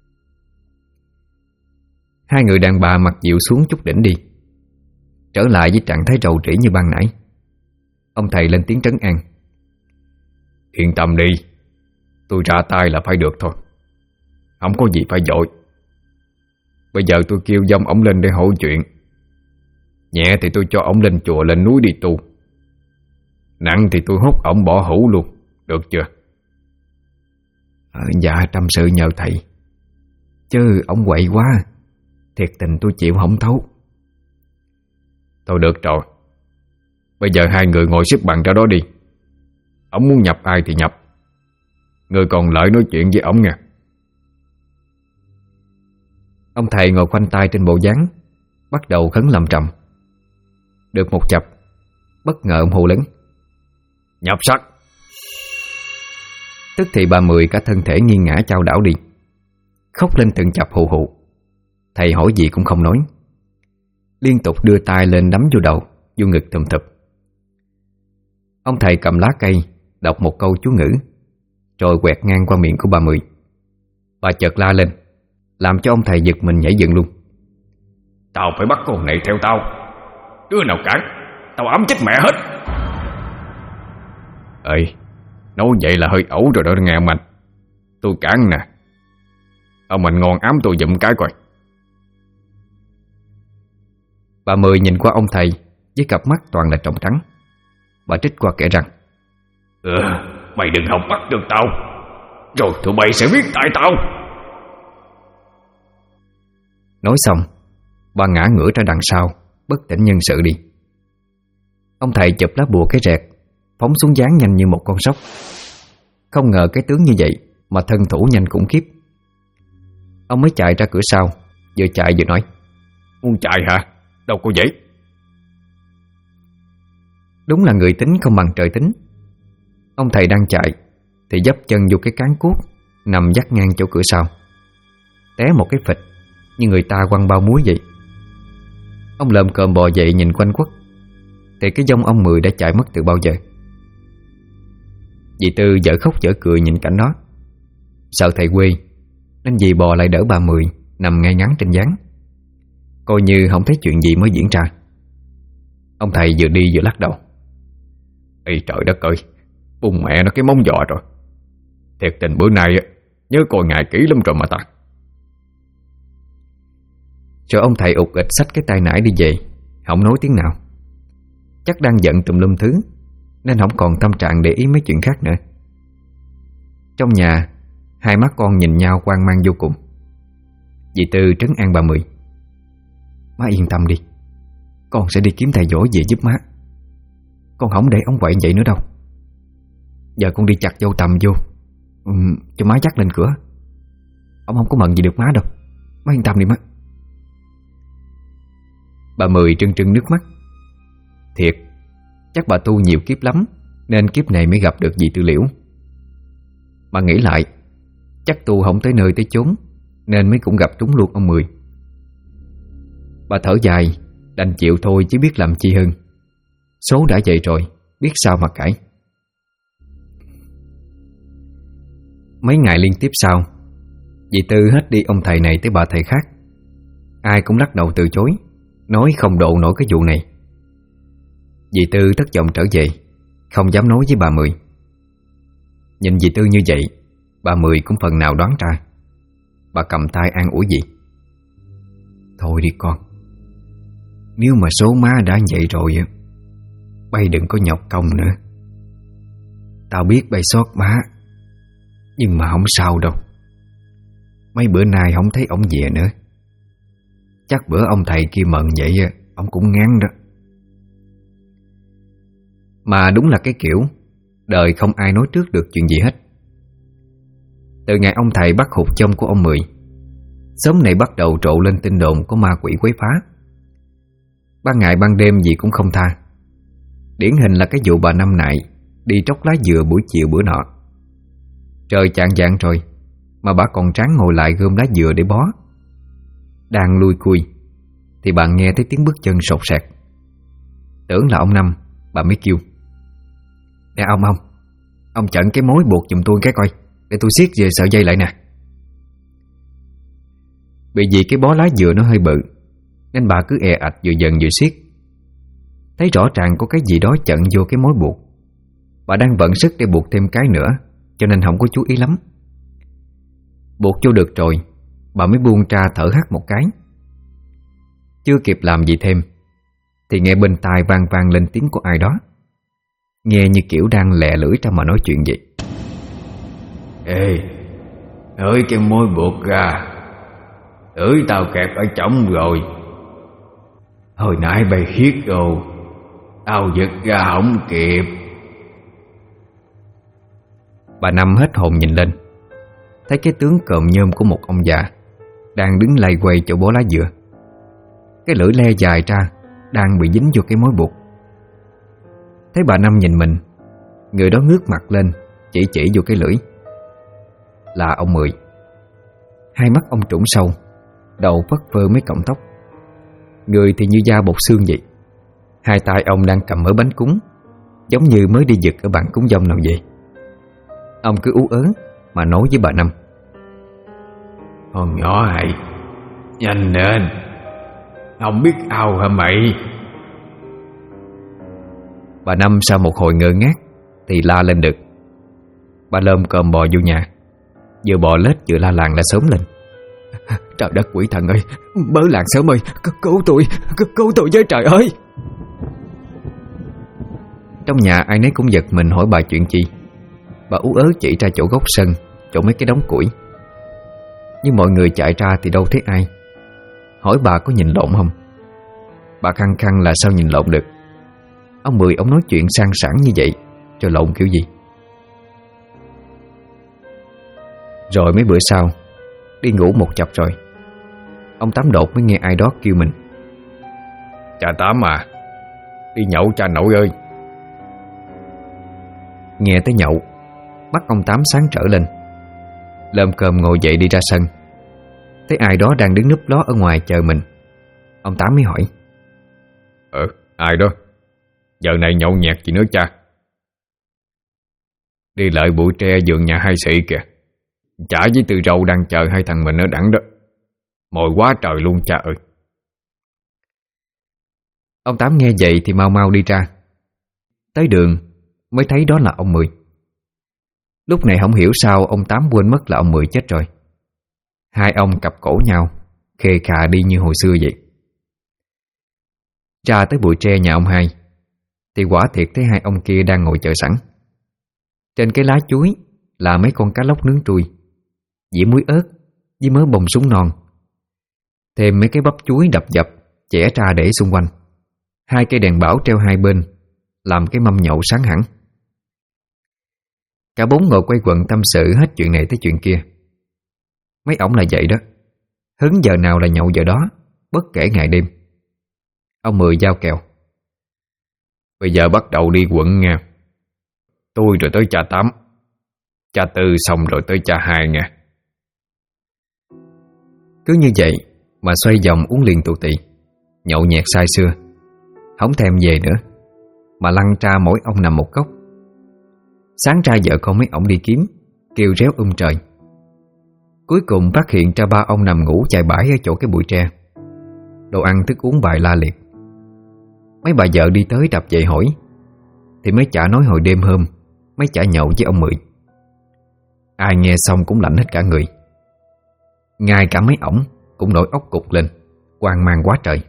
Hai người đàn bà mặc dịu xuống chút đỉnh đi, trở lại với trạng thái rầu rĩ như ban nãy. Ông thầy lên tiếng trấn an: Yên tâm đi, tôi ra tay là phải được thôi, không có gì phải vội. Bây giờ tôi kêu dông ổng lên để hỏi chuyện. Nhẹ thì tôi cho ổng lên chùa lên núi đi tu, nặng thì tôi hút ổng bỏ hũ luôn, được chưa? Dạ trăm sự nhờ thầy, chứ ổng quậy quá, thiệt tình tôi chịu không thấu. Thôi được rồi, bây giờ hai người ngồi xếp bằng ra đó đi. Ổng muốn nhập ai thì nhập, người còn lại nói chuyện với ổng nha. Ông thầy ngồi khoanh tay trên bộ dáng, bắt đầu khấn làm trầm. Được một chập, bất ngờ ông hô lớn: Nhập sắc! Tức thì bà Mười cả thân thể nghiêng ngã chao đảo đi, khóc lên từng chập hù hụ. Thầy hỏi gì cũng không nói, liên tục đưa tay lên đấm vô đầu, vô ngực thùm thụp. Ông thầy cầm lá cây đọc một câu chú ngữ, rồi quẹt ngang qua miệng của bà Mười. Bà chợt la lên, làm cho ông thầy giật mình nhảy dựng luôn. Tao phải bắt con này theo tao. Đứa nào cản tao ấm chết mẹ hết. Ê, nói vậy là hơi ẩu rồi đó nghe ông anh. Tôi cản nè. Ông anh ngon ám tôi giùm cái coi. Bà Mười nhìn qua ông thầy với cặp mắt toàn là tròng trắng. Bà trích qua kẻ răng. Mày đừng hòng bắt được tao, rồi tụi bay sẽ biết tại tao. Nói xong, bà ngã ngửa ra đằng sau, bất tỉnh nhân sự đi. Ông thầy chụp lá bùa cái rẹt, phóng xuống giáng nhanh như một con sóc. Không ngờ cái tướng như vậy mà thân thủ nhanh khủng khiếp. Ông mới chạy ra cửa sau, vừa chạy vừa nói: Muốn chạy hả? Đâu có dễ. Đúng là người tính không bằng trời tính. Ông thầy đang chạy thì dấp chân vô cái cán cuốc nằm dắt ngang chỗ cửa sau, té một cái phịch như người ta quăng bao muối vậy. Ông lồm cồm bò dậy nhìn quanh quất thì cái vong ông Mười đã chạy mất từ bao giờ. Dì Tư dở khóc dở cười nhìn cảnh đó. Sợ thầy quê nên dì bò lại đỡ bà Mười nằm ngay ngắn trên gián, coi như không thấy chuyện gì mới diễn ra. Ông thầy vừa đi vừa lắc đầu. Ê trời đất ơi, bùng mẹ nó cái móng giò rồi. Thiệt tình bữa nay nhớ coi ngày kỹ lắm rồi mà ta. Rồi ông thầy ụt ịch xách cái tay nải đi về, không nói tiếng nào. Chắc đang giận tùm lum thứ nên không còn tâm trạng để ý mấy chuyện khác nữa. Trong nhà, hai má con nhìn nhau hoang mang vô cùng. Dì Tư trấn an bà Mười. Má yên tâm đi, con sẽ đi kiếm thầy giỏi về giúp má. Con không để ông quậy vậy nữa đâu. Giờ con đi chặt dâu tằm vô, cho má dắt lên cửa. Ông không có mận gì được má đâu. Má yên tâm đi má. Bà Mười trưng trưng nước mắt. Thiệt, chắc bà tu nhiều kiếp lắm nên kiếp này mới gặp được dì Tư Liễu. Bà nghĩ lại, chắc tu không tới nơi tới chốn nên mới cũng gặp trúng luôn ông Mười. Bà thở dài, đành chịu thôi chứ biết làm chi hơn. Số đã vậy rồi, biết sao mà cãi. Mấy ngày liên tiếp sau, dì Tư hết đi ông thầy này tới bà thầy khác. Ai cũng lắc đầu từ chối, nói không độ nổi cái vụ này. Dì Tư thất vọng trở về, không dám nói với bà Mười. Nhìn dì Tư như vậy, bà Mười cũng phần nào đoán ra. Bà cầm tay an ủi dì. Thôi đi con, nếu mà số má đã vậy rồi, bay đừng có nhọc công nữa. Tao biết bay sót má, nhưng mà không sao đâu. Mấy bữa nay không thấy ổng về nữa. Chắc bữa ông thầy kia mận vậy, ổng cũng ngán đó. Mà đúng là cái kiểu đời không ai nói trước được chuyện gì hết. Từ ngày ông thầy bắt hụt chông của ông Mười, xóm này bắt đầu trộ lên tin đồn có ma quỷ quấy phá. Ban ngày ban đêm gì cũng không tha. Điển hình là cái vụ bà Năm Nại đi tróc lá dừa buổi chiều bữa nọ. Trời chạng vạng rồi mà bà còn ráng ngồi lại gom lá dừa để bó. Đang lui cui thì bà nghe thấy tiếng bước chân sột soạt. Tưởng là ông Năm, bà mới kêu. Nè ông chặn cái mối buộc giùm tôi cái coi, để tôi siết về sợi dây lại nè. Bởi vì cái bó lá dừa nó hơi bự nên bà cứ e ạch vừa dần vừa siết. Thấy rõ ràng có cái gì đó chặn vô cái mối buộc. Bà đang vận sức để buộc thêm cái nữa, cho nên không có chú ý lắm. Buộc vô được rồi, bà mới buông ra thở hắt một cái. Chưa kịp làm gì thêm thì nghe bên tai vang vang lên tiếng của ai đó, nghe như kiểu đang lẹ lưỡi ra mà nói chuyện vậy. Ê, hỡi cái mối buộc ra, hỡi tao kẹt ở trỏng rồi. Hồi nãy bay hiết đồ, tao giật ra không kịp. Bà Năm hết hồn nhìn lên, thấy cái tướng cộm nhôm của một ông già đang đứng lay quay chỗ bó lá dừa. Cái lưỡi le dài ra đang bị dính vô cái mối buộc. Thấy bà Năm nhìn mình, người đó ngước mặt lên chỉ vô cái lưỡi. Là ông Mười. Hai mắt ông trũng sâu, đầu phất phơ mấy cọng tóc. Người thì như da bột xương vậy. Hai tay ông đang cầm mớ bánh cúng, giống như mới đi giật ở bàn cúng dông nào vậy. Ông cứ ú ớ mà nói với bà Năm: "Con nhỏ hãy nhanh lên, không biết ao hả mày?" Bà Năm sau một hồi ngơ ngác thì la lên được. Bà lơm cơm bò vô nhà, vừa bò lết vừa la làng đã sớm lên: "Trời đất quỷ thần ơi, bớ làng sớm ơi, cứu tôi với trời ơi!" Trong nhà ai nấy cũng giật mình hỏi bà chuyện chi. Bà ú ớ chỉ ra chỗ góc sân, chỗ mấy cái đống củi. Nhưng mọi người chạy ra thì đâu thấy ai. Hỏi bà có nhìn lộn không. Bà khăng khăng là sao nhìn lộn được. Ông Mười ông nói chuyện sang sảng như vậy, cho lộn kiểu gì. Rồi mấy bữa sau, đi ngủ một chập rồi, ông Tám đột mới nghe ai đó kêu mình: "Cha Tám à, đi nhậu cha nội ơi." Nghe tới nhậu, mắt ông Tám sáng trở lên. Lơm cơm ngồi dậy đi ra sân, thấy ai đó đang đứng núp ló ở ngoài chờ mình. Ông Tám mới hỏi: Ai đó? Giờ này nhậu nhẹt gì nữa cha? Đi lại bụi tre vườn nhà hai sĩ kìa. Chả với Tư Râu đang chờ hai thằng mình ở đẳng đó. Mồi quá trời luôn cha ơi. Ông Tám nghe vậy thì mau mau đi ra. Tới đường mới thấy đó là ông Mười. Lúc này không hiểu sao ông Tám quên mất là ông Mười chết rồi. Hai ông cặp cổ nhau, khề khà đi như hồi xưa vậy. Ra tới bụi tre nhà ông Hai thì quả thiệt thấy hai ông kia đang ngồi chờ sẵn. Trên cái lá chuối là mấy con cá lóc nướng trui, dĩa muối ớt với mớ bông súng non, thêm mấy cái bắp chuối đập dập chẻ ra để xung quanh. Hai cây đèn bảo treo hai bên làm cái mâm nhậu sáng hẳn. Cả bốn ngồi quay quần tâm sự hết chuyện này tới chuyện kia. Mấy ổng là vậy đó, hứng giờ nào là nhậu giờ đó, bất kể ngày đêm. Ông Mười giao kèo: "Bây giờ bắt đầu đi quận nha. Tôi rồi tới cha Tám, cha Tư xong rồi tới cha Hai nha." Cứ như vậy mà xoay vòng uống liền tù tì, nhậu nhẹt say sưa. Không thèm về nữa, mà lăn ra mỗi ông nằm một góc. Sáng ra vợ con mấy ổng đi kiếm, kêu réo trời. Cuối cùng phát hiện ra ba ông nằm ngủ chài bãi ở chỗ cái bụi tre. Đồ ăn thức uống bại la liệt. Mấy bà vợ đi tới đập dậy hỏi, thì mấy chả nói hồi đêm hôm mấy chả nhậu với ông Mười. Ai nghe xong cũng lạnh hết cả người. Ngay cả mấy ổng cũng nổi óc cục lên, hoang mang quá trời.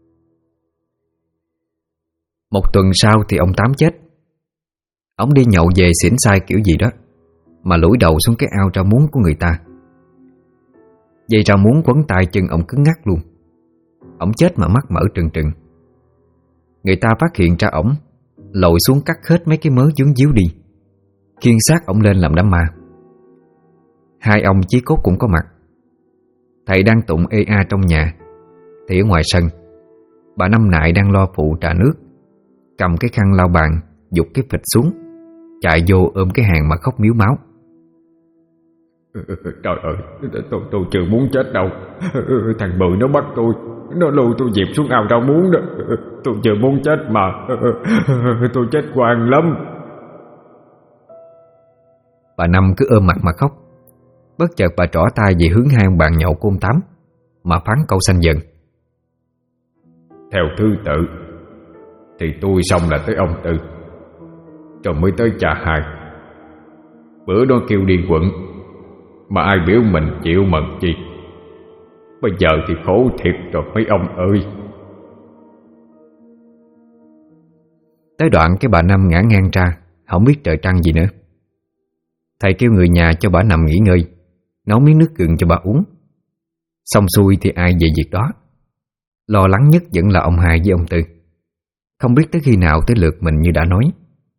Một tuần sau thì ông Tám chết. Ông đi nhậu về xỉn xai kiểu gì đó mà lủi đầu xuống cái ao rau muống của người ta. Dây rau muống quấn tay chân ông cứng ngắc luôn. Ông chết mà mắt mở trừng trừng. Người ta phát hiện ra ổng lội xuống cắt hết mấy cái mớ vướng díu đi, khiêng xác ổng lên làm đám ma. Hai ông chí cốt cũng có mặt. Thầy đang tụng ê a trong nhà, thì ở ngoài sân bà Năm Nại đang lo phụ trà nước, cầm cái khăn lau bàn, giục cái phịch xuống, chạy vô ôm cái hàng mà khóc miếu máu. "Trời ơi, tôi chưa muốn chết đâu. Thằng Bự nó bắt tôi, nó lôi tôi dẹp xuống ao rau muống đó. Tôi chưa muốn chết mà. Tôi chết oan lắm." Bà Năm cứ ôm mặt mà khóc. Bất chợt bà trỏ tay về hướng hai ông bạn nhậu của ông Tám mà phán câu xanh dần: "Theo thứ tự thì tôi xong là tới ông Tư, rồi mới tới cha Hai. Bữa đó kêu đi quận mà ai biểu mình chịu mần chi. Bây giờ thì khổ thiệt rồi mấy ông ơi." Tới đoạn cái bà Năm ngã ngang ra, không biết trời trăng gì nữa. Thầy kêu người nhà cho bà nằm nghỉ ngơi, nấu miếng nước gừng cho bà uống. Xong xuôi thì ai về việc đó. Lo lắng nhất vẫn là ông Hai với ông Tư. Không biết tới khi nào tới lượt mình như đã nói.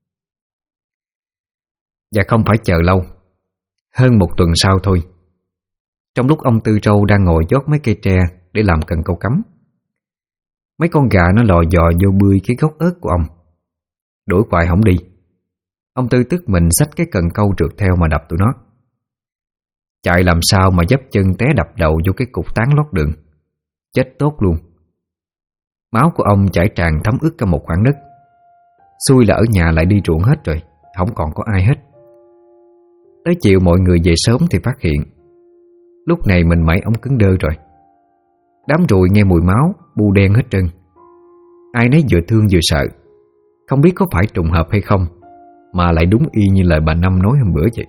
Và không phải chờ lâu, hơn một tuần sau thôi, trong lúc ông Tư Râu đang ngồi dốt mấy cây tre để làm cần câu cắm, mấy con gà nó lò dò vô bươi cái gốc ớt của ông. Đuổi hoài không đi. Ông Tư tức mình xách cái cần câu trượt theo mà đập tụi nó. Chạy làm sao mà dấp chân té đập đầu vô cái cục tán lót đường. Chết tốt luôn. Máu của ông chảy tràn thấm ướt cả một khoảng đất. Xui là ở nhà lại đi ruộng hết rồi, không còn có ai hết. Tới chiều mọi người về sớm thì phát hiện lúc này mình mẩy ống cứng đơ rồi. Đám ruồi nghe mùi máu bu đen hết trơn. Ai nấy vừa thương vừa sợ, không biết có phải trùng hợp hay không, mà lại đúng y như lời bà Năm nói hôm bữa vậy.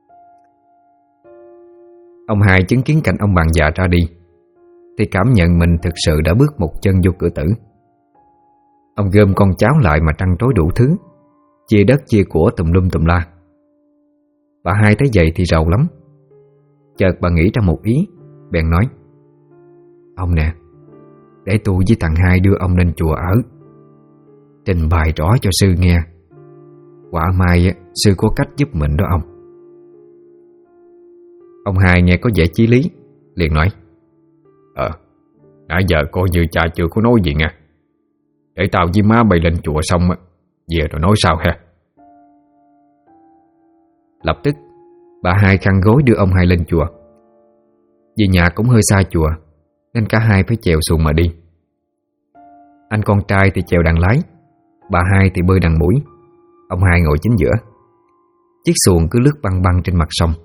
Ông Hai chứng kiến cảnh ông bạn già ra đi thì cảm nhận mình thực sự đã bước một chân vô cửa tử. Ông gom con cháu lại mà trăn trối đủ thứ, chia đất chia của tùm lum tùm la. Bà Hai thấy vậy thì rầu lắm. Chợt bà nghĩ ra một ý, bèn nói: Ông nè, để tôi với thằng Hai đưa ông lên chùa ở, trình bày rõ cho sư nghe. Quả mai sư có cách giúp mình đó ông. Ông Hai nghe có vẻ chí lý, liền nói: Nãy giờ coi như cha chưa có nói gì nha. Để tao với má bay lên chùa xong về rồi nói sao ha. Lập tức bà Hai khăn gối đưa ông Hai lên chùa. Vì nhà cũng hơi xa chùa nên cả hai phải chèo xuồng mà đi. Anh con trai thì chèo đằng lái, bà Hai thì bơi đằng mũi. Ông Hai ngồi chính giữa. Chiếc xuồng cứ lướt băng băng trên mặt sông.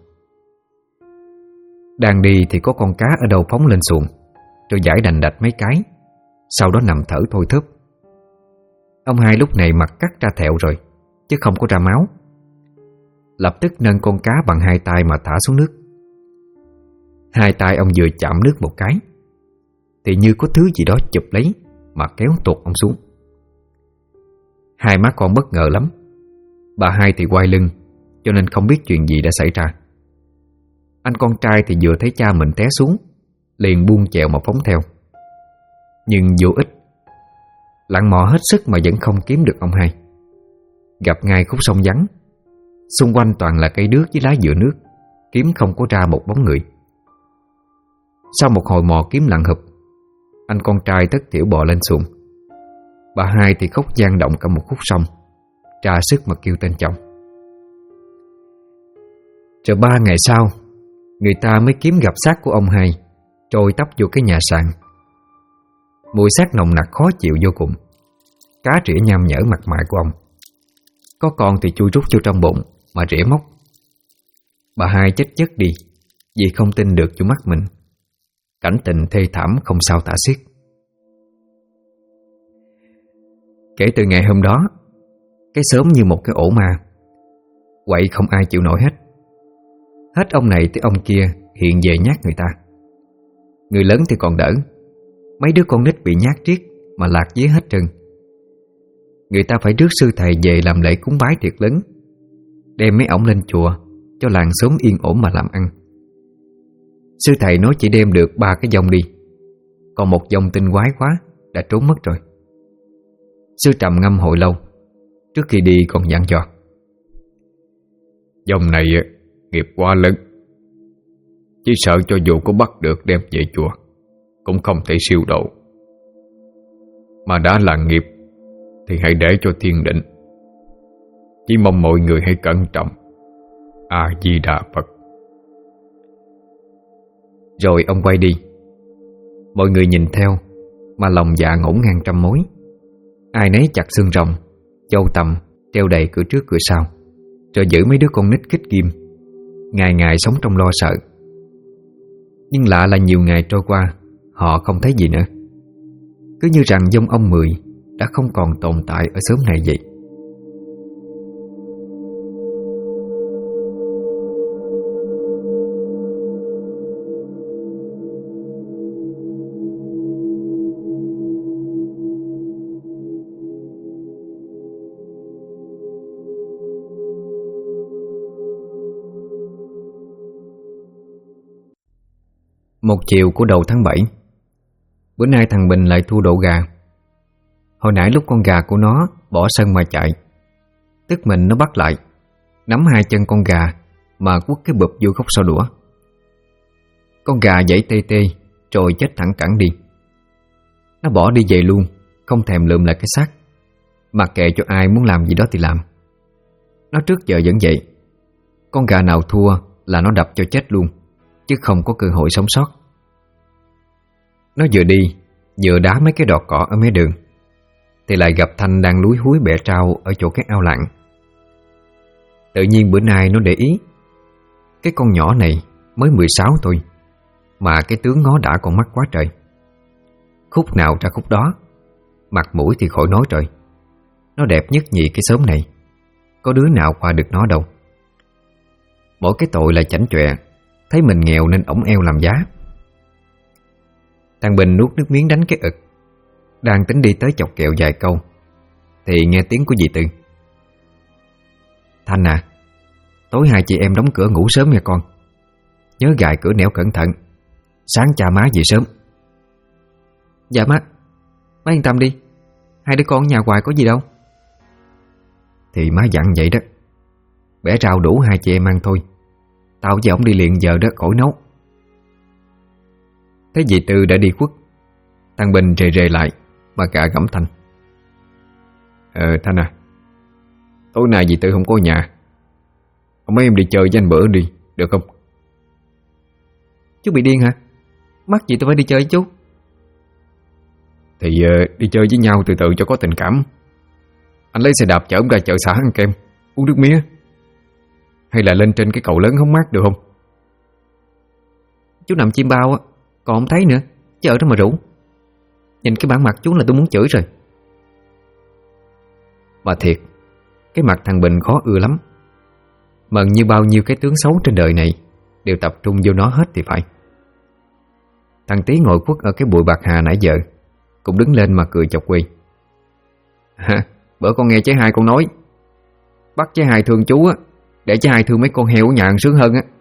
Đang đi thì có con cá ở đâu phóng lên xuồng, rồi giải đành đạch mấy cái, sau đó nằm thở thôi thớp. Ông Hai lúc này mặt cắt ra thẹo rồi, chứ không có ra máu. Lập tức nâng con cá bằng hai tay mà thả xuống nước. Hai tay ông vừa chạm nước một cái thì như có thứ gì đó chụp lấy mà kéo tuột ông xuống. Hai má con bất ngờ lắm. Bà Hai thì quay lưng, cho nên không biết chuyện gì đã xảy ra. Anh con trai thì vừa thấy cha mình té xuống, liền buông chèo mà phóng theo. Nhưng vô ích. Lặn mò hết sức mà vẫn không kiếm được ông Hai. Gặp ngay khúc sông vắng, xung quanh toàn là cây đước với lá dừa nước, kiếm không có ra một bóng người. Sau một hồi mò kiếm lặn hụp, anh con trai thất thểu bò lên xuồng. Bà Hai thì khóc vang động cả một khúc sông, tra sức mà kêu tên chồng. Rồi 3 ngày sau, người ta mới kiếm gặp xác của ông Hai trôi tấp vô cái nhà sàn. Mùi xác nồng nặc khó chịu vô cùng. Cá rỉa nham nhở mặt mày của ông. Có con thì chui rút vô trong bụng mà rỉa móc. Bà Hai chết chất đi vì không tin được vô mắt mình. Cảnh tình thê thảm không sao tả xiết. Kể từ ngày hôm đó, cái xóm như một cái ổ ma, quậy không ai chịu nổi hết. Hết ông này tới ông kia hiện về nhát người ta. Người lớn thì còn đỡ, mấy đứa con nít bị nhát triết mà lạc vía hết trơn. Người ta phải rước sư thầy về làm lễ cúng bái thiệt lớn, đem mấy ổng lên chùa cho làng xóm yên ổn mà làm ăn. Sư thầy nói chỉ đem được 3 cái dông đi, còn một dông tinh quái quá đã trốn mất rồi. Sư trầm ngâm hồi lâu, trước khi đi còn dặn dò: Dông này nghiệp quá lớn, chỉ sợ cho dù có bắt được đem về chùa cũng không thể siêu độ. Mà đã là nghiệp thì hãy để cho thiên định. Chỉ mong mọi người hãy cẩn trọng. A Di Đà Phật. Rồi ông quay đi. Mọi người nhìn theo mà lòng dạ ngổn ngang trăm mối. Ai nấy chặt xương rồng, châu tầm treo đầy cửa trước cửa sau, rồi giữ mấy đứa con nít khích ghim, ngày ngày sống trong lo sợ. Nhưng lạ là nhiều ngày trôi qua, họ không thấy gì nữa. Cứ như rằng dông ông Mười đã không còn tồn tại ở xóm này vậy. Một chiều của đầu tháng 7, bữa nay thằng Bình lại thua độ gà. Hồi nãy lúc con gà của nó bỏ sân mà chạy, tức mình nó bắt lại, nắm hai chân con gà mà quất cái bụp vô gốc sau đũa. Con gà dãy tê tê rồi chết thẳng cẳng đi. Nó bỏ đi về luôn, không thèm lượm lại cái xác, mặc kệ cho ai muốn làm gì đó thì làm. Nó trước giờ vẫn vậy, con gà nào thua là nó đập cho chết luôn, chứ không có cơ hội sống sót. Nó vừa đi vừa đá mấy cái đọt cỏ ở mé đường thì lại gặp Thanh đang lúi húi bẻ trao ở chỗ cái ao lặn. Tự nhiên bữa nay nó để ý cái con nhỏ này mới 16 thôi mà cái tướng ngó đã con mắt quá trời. Khúc nào ra khúc đó, mặt mũi thì khỏi nói trời. Nó đẹp nhất nhì cái xóm này, có đứa nào qua được nó đâu. Mỗi cái tội là chảnh chọe, thấy mình nghèo nên ổng eo làm giá. Thằng Bình nuốt nước miếng đánh cái ực, đang tính đi tới chọc kẹo vài câu thì nghe tiếng của dì Tư. Thanh à, tối hai chị em đóng cửa ngủ sớm nha con. Nhớ gài cửa nẻo cẩn thận, sáng cha má về sớm. Dạ má yên tâm đi, hai đứa con ở nhà hoài có gì đâu. Thì má dặn vậy đó. Bẻ rau đủ hai chị em ăn thôi, tao với ổng đi liền giờ đó khỏi nấu. Thấy dì Tư đã đi khuất, thằng Bình rề rề lại mà gạ gẫm Thanh. Thanh à, tối nay dì Tư không có nhà, mấy em đi chơi với anh bữa đi, được không? Chú bị điên hả? Mắc gì tôi phải đi chơi với chú? Thì đi chơi với nhau từ từ cho có tình cảm. Anh lấy xe đạp chở em ra chợ xã ăn kem, uống nước mía, hay là lên trên cái cầu lớn hóng mát được không? Chú nằm chim bao á, còn không thấy nữa, chợ đó mà rủ. Nhìn cái bản mặt chú là tôi muốn chửi rồi. Mà thiệt, cái mặt thằng Bình khó ưa lắm. Mần như bao nhiêu cái tướng xấu trên đời này đều tập trung vô nó hết thì phải. Thằng Tí ngồi khuất ở cái bụi bạc hà nãy giờ cũng đứng lên mà cười chọc quê. Bữa con nghe chế Hai con nói bắt chế Hai thương chú á, để chế Hai thương mấy con heo ở nhà ăn sướng hơn á.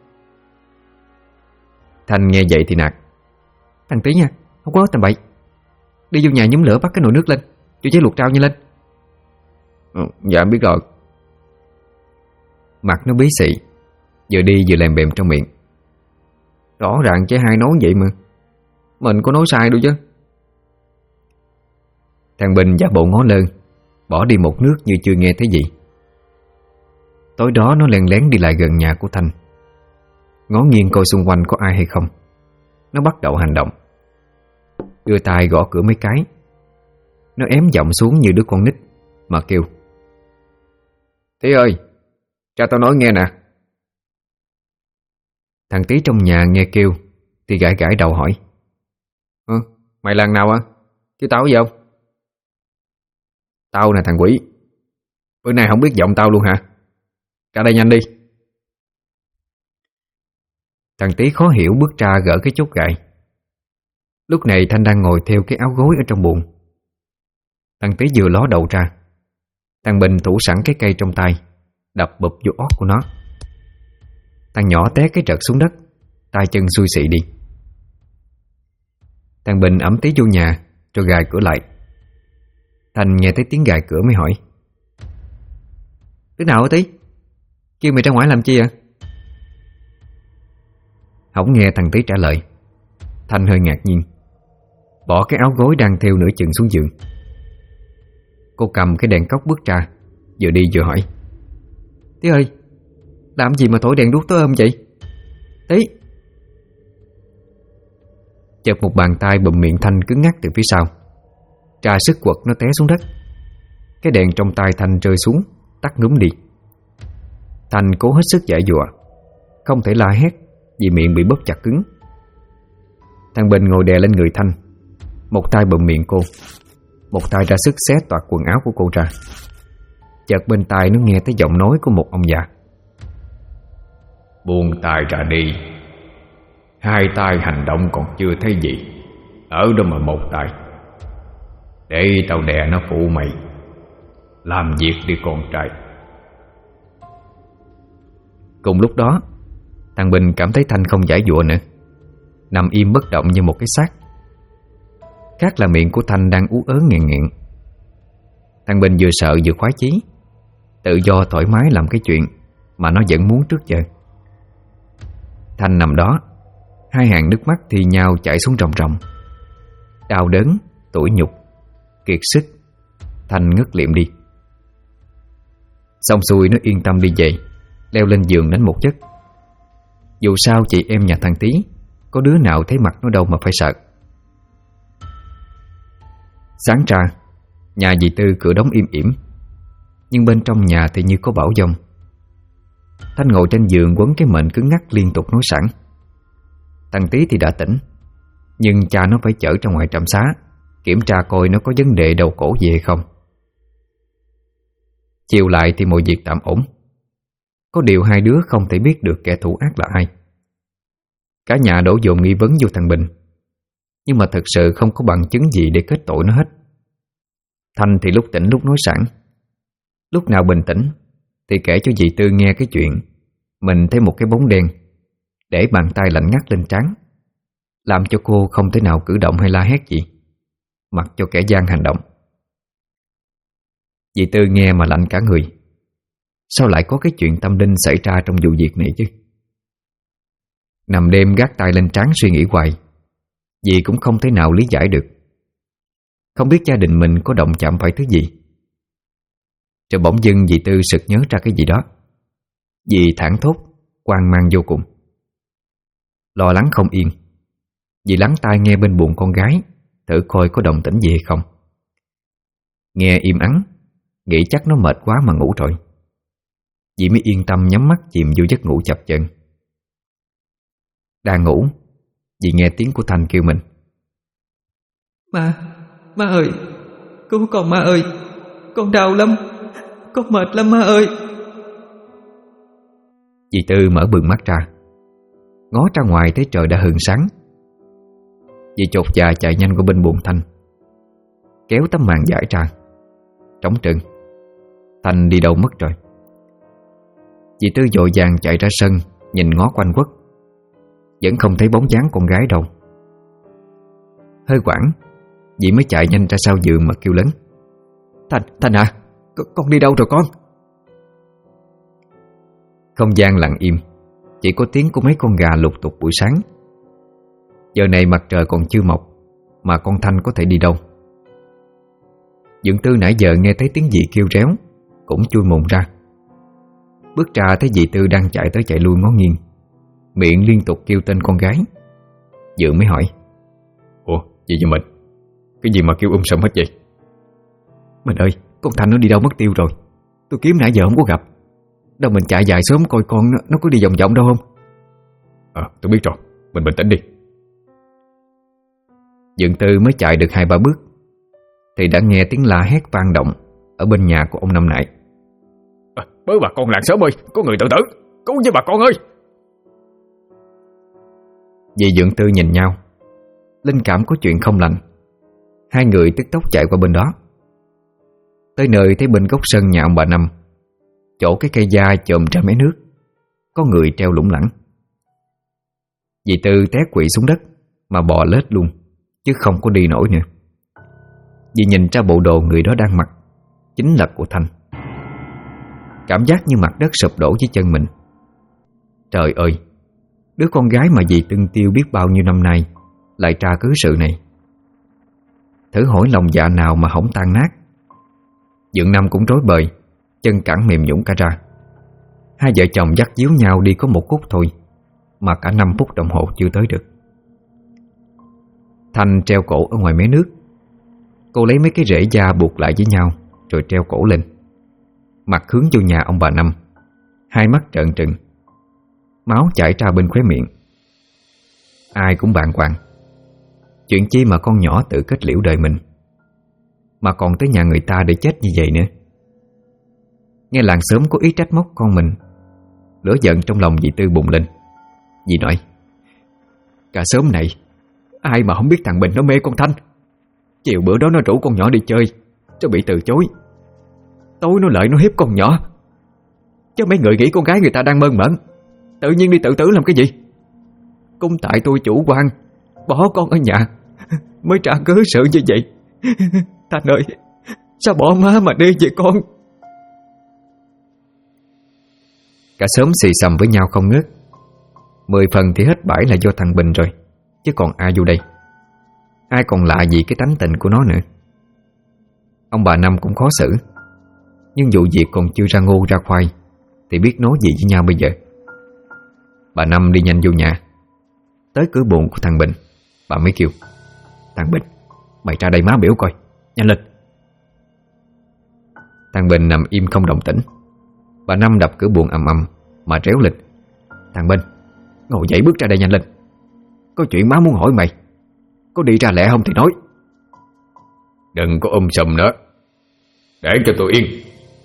Thanh nghe vậy thì nạt. Thằng Tí nha, không có nói tầm bậy. Đi vô nhà nhóm lửa bắt cái nồi nước lên, cho chế luộc rau nhanh lên. Dạ em biết rồi. Mặt nó bí xị, vừa đi vừa lèm bèm trong miệng. Rõ ràng chế Hai nói vậy mà mình có nói sai đâu chứ. Thằng Bình giả bộ ngó lơ, bỏ đi một nước như chưa nghe thấy gì. Tối đó nó len lén đi lại gần nhà của Thanh, ngó nghiêng coi xung quanh có ai hay không. Nó bắt đầu hành động, đưa tay gõ cửa mấy cái. Nó ém giọng xuống như đứa con nít mà kêu. Tí ơi, cho tao nói nghe nè. Thằng Tí trong nhà nghe kêu thì gãi gãi đầu hỏi. Mày lần nào á? Chứ tao gì không? Tao nè thằng quỷ, bữa nay không biết giọng tao luôn hả? Ra đây nhanh đi. Thằng Tí khó hiểu bước ra gỡ cái chốt gậy. Lúc này Thanh đang ngồi theo cái áo gối ở trong buồng. Thằng Tí vừa ló đầu ra, thằng Bình thủ sẵn cái cây trong tay, đập bụp vô ót của nó. Thằng nhỏ té cái trật xuống đất, tay chân xuôi xị đi. Thằng Bình ẵm Tí vô nhà rồi gài cửa lại. Thành nghe thấy tiếng gài cửa mới hỏi. Đứa nào hả Tí? Kêu mày ra ngoài làm chi à? Không nghe thằng Tí trả lời, Thành hơi ngạc nhiên, bỏ cái áo gối đang theo nửa chừng xuống giường. Cô cầm cái đèn cốc bước ra, vừa đi vừa hỏi. Tí ơi, làm gì mà thổi đèn đuốc tối ôm vậy? Tí. Chợt một bàn tay bụm miệng Thanh cứng ngắc từ phía sau, tra sức quật nó té xuống đất. Cái đèn trong tay Thanh rơi xuống, tắt ngúm đi. Thanh cố hết sức giải dụa, không thể la hét vì miệng bị bóp chặt cứng. Thằng Bình ngồi đè lên người Thanh, một tay bụm miệng cô, một tay ra sức xé toạc quần áo của cô ra. Chợt bên tai nó nghe thấy giọng nói của một ông già. Buông tay ra đi, hai tay hành động còn chưa thấy gì, ở đâu mà một tay. Để tao đè nó phụ mày, làm việc đi con trai. Cùng lúc đó, thằng Bình cảm thấy Thanh không giải dụa nữa, nằm im bất động như một cái xác. Khác là miệng của Thanh đang ú ớ nghẹn nghẹn. Thằng Bình vừa sợ vừa khoái chí, tự do thoải mái làm cái chuyện mà nó vẫn muốn trước giờ. Thanh nằm đó, hai hàng nước mắt thì nhau chảy xuống ròng ròng. Đau đớn, tủi nhục, kiệt sức, Thanh ngất liệm đi. Xong xuôi nó yên tâm đi về, leo lên giường đánh một giấc. Dù sao chị em nhà thằng Tí có đứa nào thấy mặt nó đâu mà phải sợ. Sáng ra, nhà dì Tư cửa đóng im ỉm, nhưng bên trong nhà thì như có bão giông. Thanh ngồi trên giường quấn cái mền cứng ngắc liên tục nói sẵn. Thằng Tí thì đã tỉnh, nhưng cha nó phải chở ra ngoài trạm xá kiểm tra coi nó có vấn đề đầu cổ gì hay không. Chiều lại thì mọi việc tạm ổn. Có điều hai đứa không thể biết được kẻ thủ ác là ai. Cả nhà đổ dồn nghi vấn vô thằng Bình, nhưng mà thật sự không có bằng chứng gì để kết tội nó hết. Thanh thì lúc tỉnh lúc nói sẵn. Lúc nào bình tĩnh thì kể cho dì Tư nghe cái chuyện mình thấy một cái bóng đen để bàn tay lạnh ngắt lên trán, làm cho cô không thể nào cử động hay la hét gì, mặc cho kẻ gian hành động. Dì Tư nghe mà lạnh cả người. Sao lại có cái chuyện tâm linh xảy ra trong vụ việc này chứ? Nằm đêm gác tay lên trán suy nghĩ hoài, dì cũng không thể nào lý giải được. Không biết gia đình mình có động chạm phải thứ gì. Rồi bỗng dưng dì Tư sực nhớ ra cái gì đó. Dì thảng thốt, hoang mang vô cùng. Lo lắng không yên, dì lắng tai nghe bên buồng con gái, thử coi có động tĩnh gì hay không. Nghe im ắng, nghĩ chắc nó mệt quá mà ngủ rồi. Dì mới yên tâm nhắm mắt chìm vô giấc ngủ chập chờn. Đang ngủ, dì nghe tiếng của Thanh kêu mình. Má ơi, cứu con má ơi, con đau lắm, con mệt lắm má ơi. Dì Tư mở bừng mắt ra, ngó ra ngoài thấy trời đã hừng sáng. Dì chột dạ chạy nhanh qua bên buồng Thanh, kéo tấm màn giải ra, trống trơn. Thanh đi đâu mất rồi? Dì Tư vội vàng chạy ra sân, nhìn ngó quanh quất, vẫn không thấy bóng dáng con gái đâu. Hơi hoảng, dì mới chạy nhanh ra sau giường mà kêu lớn. Thanh à, con đi đâu rồi con? Không gian lặng im, chỉ có tiếng của mấy con gà lục tục buổi sáng. Giờ này mặt trời còn chưa mọc mà con Thanh có thể đi đâu? Dượng Tư nãy giờ nghe thấy tiếng dì kêu réo, cũng chui mùng ra. Bước ra thấy dì Tư đang chạy tới chạy lui ngó nghiêng, miệng liên tục kêu tên con gái. Dượng mới hỏi. Ủa, gì vậy mình? Cái gì mà kêu sùm hết vậy? Mình ơi, con Thanh nó đi đâu mất tiêu rồi. Tôi kiếm nãy giờ không có gặp. Đâu mình chạy dài sớm coi con nó có đi vòng vòng đâu không? Tôi biết rồi, mình bình tĩnh đi. Dượng Tư mới chạy được 2-3 bước thì đã nghe tiếng la hét vang động ở bên nhà của ông năm nãy. Bớ bà con làng sớm ơi, có người tự tử, cứu với bà con ơi. Dì Dượng Tư nhìn nhau, linh cảm có chuyện không lành. Hai người tức tốc chạy qua bên đó. Tới nơi thấy bên góc sân nhà ông bà Năm, chỗ cái cây da chồm ra mé nước, có người treo lủng lẳng. Dì Tư té quỵ xuống đất mà bò lết luôn, chứ không có đi nổi nữa. Dì nhìn ra bộ đồ người đó đang mặc chính là của Thanh. Cảm giác như mặt đất sụp đổ dưới chân mình. Trời ơi, đứa con gái mà dì tưng tiêu biết bao nhiêu năm nay lại tra cứ sự này. Thử hỏi lòng dạ nào mà hổng tan nát. Dượng Năm cũng rối bời, chân cẳng mềm nhũn cả ra. Hai vợ chồng dắt díu nhau đi có một phút thôi mà cả 5 phút đồng hồ chưa tới được. Thanh treo cổ ở ngoài mé nước. Cô lấy mấy cái rễ da buộc lại với nhau rồi treo cổ lên, mặt hướng vô nhà ông bà Năm, hai mắt trợn trừng, máu chảy ra bên khóe miệng. Ai cũng bàng hoàng. Chuyện chi mà con nhỏ tự kết liễu đời mình, mà còn tới nhà người ta để chết như vậy nữa. Nghe làng xóm có ý trách móc con mình, lửa giận trong lòng dì Tư bùng lên. Dì nói. Cả xóm này ai mà không biết thằng Bình nó mê con Thanh. Chiều bữa đó nó rủ con nhỏ đi chơi, cho bị từ chối. Tối nó lợi nó hiếp con nhỏ. Chứ mấy người nghĩ con gái người ta đang mơn mởn, tự nhiên đi tự tử làm cái gì? Cũng tại tôi chủ quan bỏ con ở nhà mới trả cớ sự như vậy. Thanh ơi, sao bỏ má mà đi vậy con? Cả xóm xì xầm với nhau không ngớt. 10 phần thì hết bãi là do thằng Bình rồi, chứ còn ai vô đây? Ai còn lạ gì cái tánh tình của nó nữa. Ông bà Năm cũng khó xử, nhưng vụ việc còn chưa ra ngô ra khoai thì biết nói gì với nhau bây giờ. Bà Năm đi nhanh vô nhà. Tới cửa buồng của thằng Bình, bà mới kêu: "Thằng Bình, mày ra đây má biểu coi, nhanh lên." Thằng Bình nằm im không động tĩnh. Bà Năm đập cửa buồng ầm ầm mà réo lịch: "Thằng Bình, ngồi dậy bước ra đây nhanh lên. Có chuyện má muốn hỏi mày. Có đi ra lẹ không thì nói." Đừng có sùm nữa, để cho tôi yên.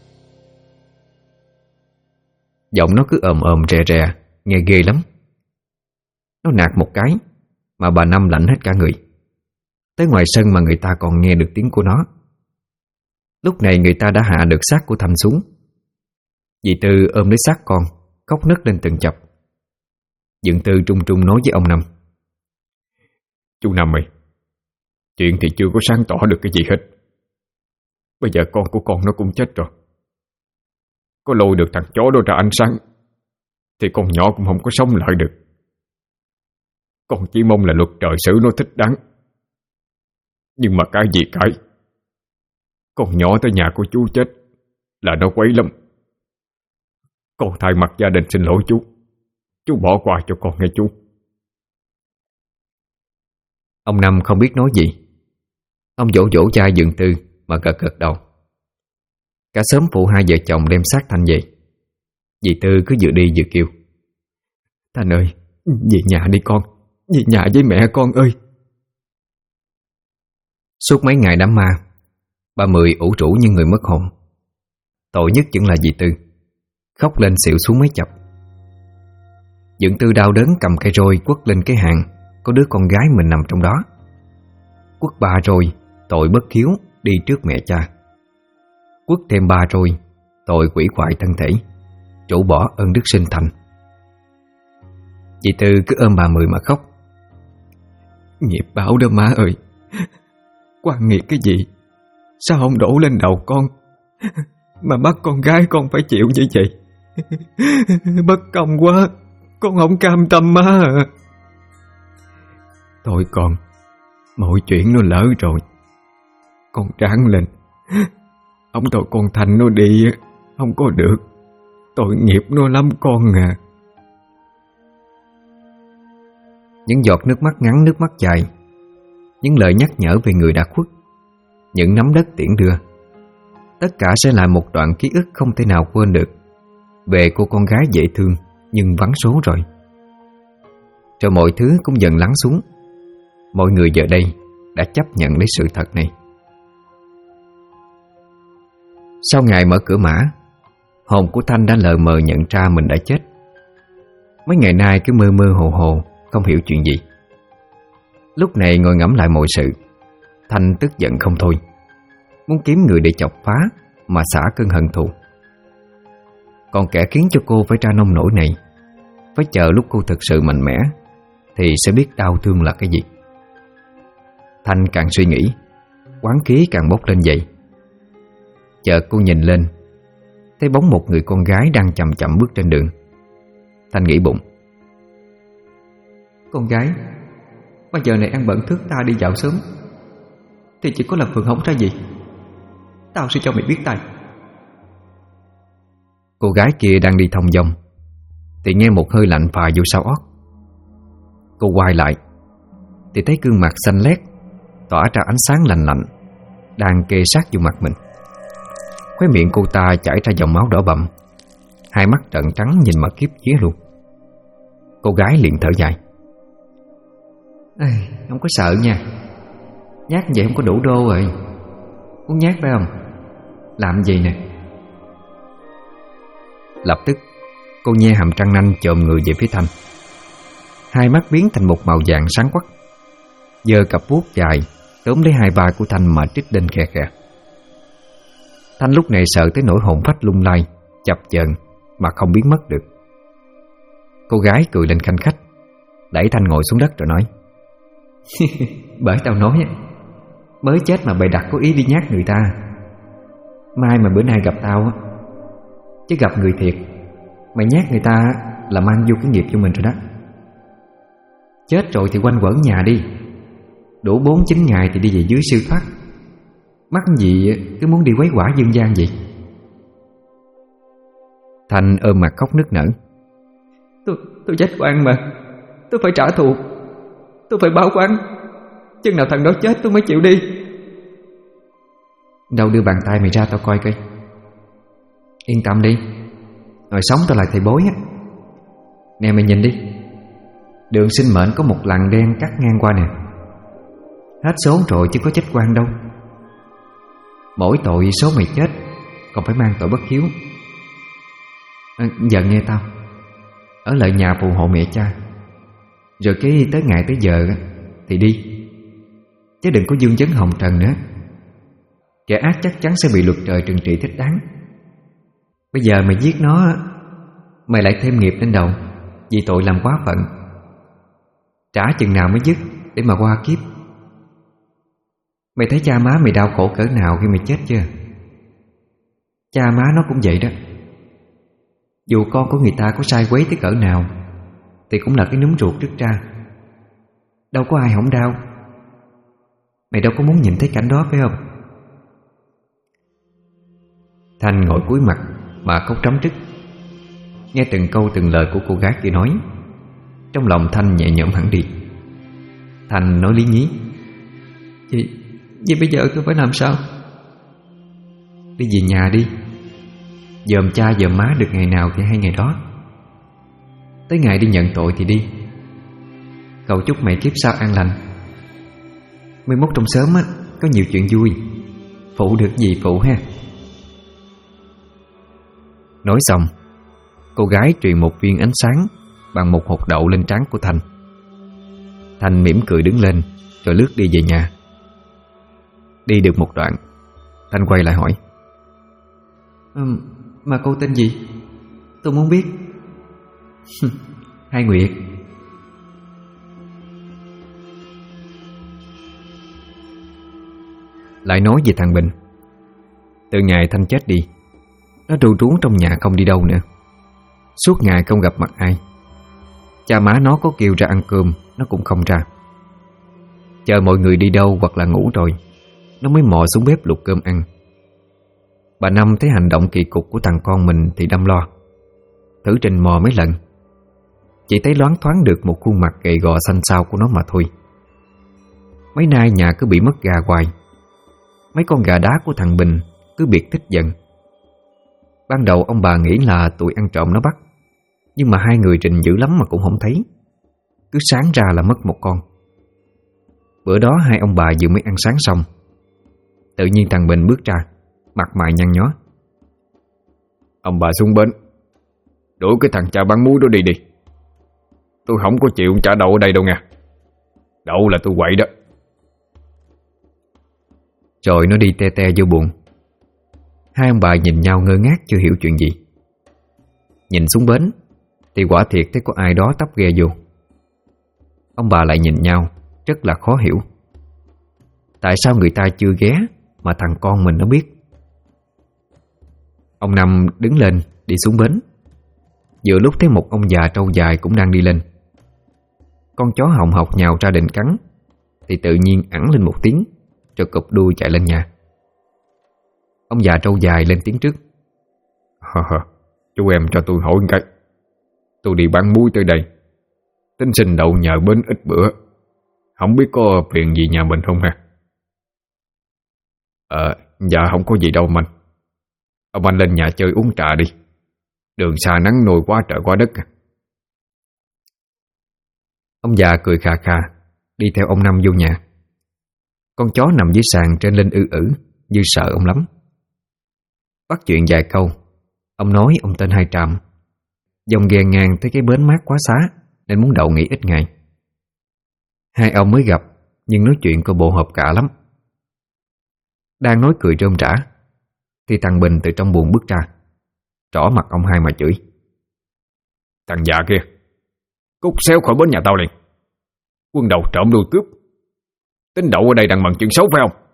Giọng nó cứ ồm ồm rè rè, nghe ghê lắm. Nó nạt một cái mà bà Năm lạnh hết cả người. Tới ngoài sân mà người ta còn nghe được tiếng của nó. Lúc này người ta đã hạ được xác của Thanh xuống. Dì Tư ôm lấy xác con, khóc nấc lên từng chập. Dượng Tư trung trung nói với ông Năm: "Chú Năm ơi, chuyện thì chưa có sáng tỏ được cái gì hết. Bây giờ con của con nó cũng chết rồi. Có lôi được thằng chó đó ra ánh sáng thì con nhỏ cũng không có sống lại được. Con chỉ mong là luật trời xử nó thích đáng. Nhưng mà cái gì cái, con nhỏ tới nhà của chú chết là nó quấy lắm. Con thay mặt gia đình xin lỗi chú. Chú bỏ qua cho con nghe chú." Ông Năm không biết nói gì. Ông vỗ vỗ vai Dượng Tư mà gật gật đầu. Cả xóm phụ hai vợ chồng đem xác Thanh về. Dì Tư cứ vừa đi vừa kêu: "Thanh ơi, về nhà đi con, về nhà với mẹ con ơi." Suốt mấy ngày đám ma, bà Mười ủ rũ như người mất hồn. Tội nhất vẫn là dì Tư, khóc lên xỉu xuống mấy chập. Dượng Tư đau đớn cầm cây roi quất lên cái hàng có đứa con gái mình nằm trong đó. Quất 3 roi, tội bất hiếu đi trước mẹ cha. Quất thêm 3 roi, tội quỷ hoại thân thể, trổ bỏ ơn đức sinh thành. Dì Tư cứ ôm bà Mười mà khóc: "Nghiệp báo đó má ơi, quan nghiệp cái gì sao không đổ lên đầu con, mà bắt con gái con phải chịu như vậy. Bất công quá, con không cam tâm má à." "Thôi con, mọi chuyện nó lỡ rồi, con ráng lên. Ông tội con Thành nó đi không có được, tội nghiệp nó lắm con à." Những giọt nước mắt ngắn nước mắt dài, những lời nhắc nhở về người đã khuất, những nắm đất tiễn đưa, tất cả sẽ là một đoạn ký ức không thể nào quên được về cô con gái dễ thương nhưng vắng số rồi. Rồi mọi thứ cũng dần lắng xuống. Mọi người giờ đây đã chấp nhận lấy sự thật này. Sau ngày mở cửa mã, hồn của Thanh đã lờ mờ nhận ra mình đã chết. Mấy ngày nay cứ mơ mơ hồ hồ, không hiểu chuyện gì. Lúc này ngồi ngẫm lại mọi sự, Thanh tức giận không thôi, muốn kiếm người để chọc phá mà xả cơn hận thù. Còn kẻ khiến cho cô phải ra nông nổi này, phải chờ lúc cô thực sự mạnh mẽ thì sẽ biết đau thương là cái gì. Thanh càng suy nghĩ, oán khí càng bốc lên dậy. Chợt cô nhìn lên, thấy bóng một người con gái đang chậm chậm bước trên đường. Thanh nghĩ bụng: "Con gái mà giờ này ăn bận thức ta đi dạo sớm thì chỉ có là Phượng không ra gì. Tao sẽ cho mày biết tay." Cô gái kia đang đi thong dong thì nghe một hơi lạnh phà vô sau ót. Cô quay lại thì thấy gương mặt xanh lét tỏa ra ánh sáng lạnh lạnh đang kề sát vô mặt mình. Khóe miệng cô ta chảy ra dòng máu đỏ bầm, hai mắt trợn trắng nhìn mà khiếp vía luôn. Cô gái liền thở dài: "Không có sợ nha, nhát vậy không có đủ đô rồi. Muốn nhát phải không? Làm gì nè." Lập tức cô nhe hàm răng nanh chồm người về phía Thanh. Hai mắt biến thành một màu vàng sáng quắc, giơ cặp vuốt dài tóm lấy hai vai của Thanh mà trích lên khe khe. Thanh lúc này sợ tới nỗi hồn phách lung lay, chập chờn mà không biến mất được. Cô gái cười lên khanh khách, đẩy Thanh ngồi xuống đất rồi nói: "Bởi tao nói mới chết mà bày đặt có ý đi nhát người ta. Mai mà bữa nay gặp tao chứ gặp người thiệt, mày nhát người ta là mang vô cái nghiệp cho mình rồi đó. Chết rồi thì quanh quẩn nhà đi, đủ 4-9 ngày thì đi về dưới siêu thoát. Mắc gì cứ muốn đi quấy quả dương gian vậy?" Thanh ôm mặt khóc nức nở: Tôi chết oan mà. Tôi phải trả thù. Tôi phải báo oán. Chừng nào thằng đó chết tôi mới chịu đi. Đâu, đưa bàn tay mày ra tao coi coi. Yên tâm đi, hồi sống tao lại thầy bói á. Nè mày nhìn đi, đường sinh mệnh có một lằn đen cắt ngang qua nè. Hết số rồi chứ có chết oan đâu. Mỗi tội số mày chết còn phải mang tội bất hiếu. Giờ nghe tao, ở lại nhà phù hộ mẹ cha, rồi cái tới ngày tới giờ thì đi, chứ đừng có dương vấn hồng trần nữa. Kẻ ác chắc chắn sẽ bị luật trời trừng trị thích đáng. Bây giờ mày giết nó, mày lại thêm nghiệp lên đầu vì tội làm quá phận. Trả chừng nào mới dứt để mà qua kiếp. Mày thấy cha má mày đau khổ cỡ nào khi mày chết chưa? Cha má nó cũng vậy đó. Dù con của người ta có sai quấy tới cỡ nào thì cũng là cái núm ruột rứt ra. Đâu có ai hổng đau. Mày đâu có muốn nhìn thấy cảnh đó phải không? Thanh ngồi cúi mặt mà khóc rắm rứt, nghe từng câu từng lời của cô gái kia nói. Trong lòng Thanh nhẹ nhõm hẳn đi. Thanh nói lý nhí: Vậy bây giờ tôi phải làm sao? Đi về nhà đi, dòm cha dòm má được ngày nào thì hay ngày đó. Tới ngày đi nhận tội thì đi. Cầu chúc mày kiếp sau an lành. Mai mốt trong xóm á, có nhiều chuyện vui, phụ được gì phụ ha. Nói xong, cô gái truyền một viên ánh sáng bằng một hột đậu lên trán của Thanh. Thanh mỉm cười đứng lên rồi lướt đi về nhà. Đi được một đoạn, Thanh quay lại hỏi: Mà cô tên gì? Tôi muốn biết. Hai Nguyệt. Lại nói về thằng Bình. Từ ngày Thanh chết đi, nó ru rú trong nhà không đi đâu nữa. Suốt ngày không gặp mặt ai. Cha má nó có kêu ra ăn cơm nó cũng không ra. Chờ mọi người đi đâu hoặc là ngủ rồi, nó mới mò xuống bếp luộc cơm ăn. Bà Năm thấy hành động kỳ cục của thằng con mình thì đâm lo. Thử trình mò mấy lần, chỉ thấy loáng thoáng được một khuôn mặt gầy gò xanh xao của nó mà thôi. Mấy nay nhà cứ bị mất gà hoài. Mấy con gà đá của thằng Bình cứ biệt thích giận. Ban đầu ông bà nghĩ là tụi ăn trộm nó bắt, nhưng mà hai người rình dữ lắm mà cũng không thấy. Cứ sáng ra là mất một con. Bữa đó hai ông bà vừa mới ăn sáng xong, tự nhiên thằng Bình bước ra, mặt mày nhăn nhó: Ông bà xuống bến, đuổi cái thằng cha bán muối đó đi đi. Tôi không có chịu trả đậu ở đây đâu nha. Đậu là tôi quậy đó. Rồi nó đi te te vô buồn. Hai ông bà nhìn nhau ngơ ngác chưa hiểu chuyện gì. Nhìn xuống bến thì quả thiệt thấy có ai đó tấp ghe vô. Ông bà lại nhìn nhau rất là khó hiểu. Tại sao người ta chưa ghé mà thằng con mình nó biết? Ông Năm đứng lên đi xuống bến. Vừa lúc thấy một ông già trâu dài cũng đang đi lên. Con chó hồng hộc nhào ra định cắn thì tự nhiên ẵn lên một tiếng rồi cụp đuôi chạy lên nhà. Ông già trâu dài lên tiếng trước: Chú em cho tôi hỏi một cái. Tôi đi bán muối tới đây, tính xin đậu nhờ bến ít bữa, không biết có phiền gì nhà mình không ha? Dạ không có gì đâu mình. Ông anh lên nhà chơi uống trà đi. Đường xa nắng nôi quá trời quá đất. Ông già cười khà khà đi theo ông Năm vô nhà. Con chó nằm dưới sàn trên lên như sợ ông lắm. Bắt chuyện vài câu, ông nói ông tên Hai Tràm, dòng ghe ngang tới cái bến mát quá xá nên muốn đậu nghỉ ít ngày. Hai ông mới gặp nhưng nói chuyện coi bộ hợp cả lắm. Đang nói cười rôm rã thì thằng Bình từ trong buồng bước ra, trỏ mặt ông Hai mà chửi: Thằng già kia, cút xéo khỏi bến nhà tao liền. Quân đầu trộm đuôi cướp, tính đậu ở đây đằng bằng chuyện xấu phải không?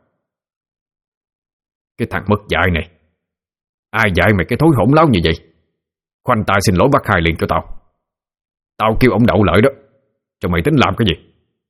Cái thằng mất dạy này, ai dạy mày cái thối hỗn láo như vậy? Khoanh tay xin lỗi bác Hai liền cho tao. Tao kêu ông đậu lợi đó, cho mày tính làm cái gì?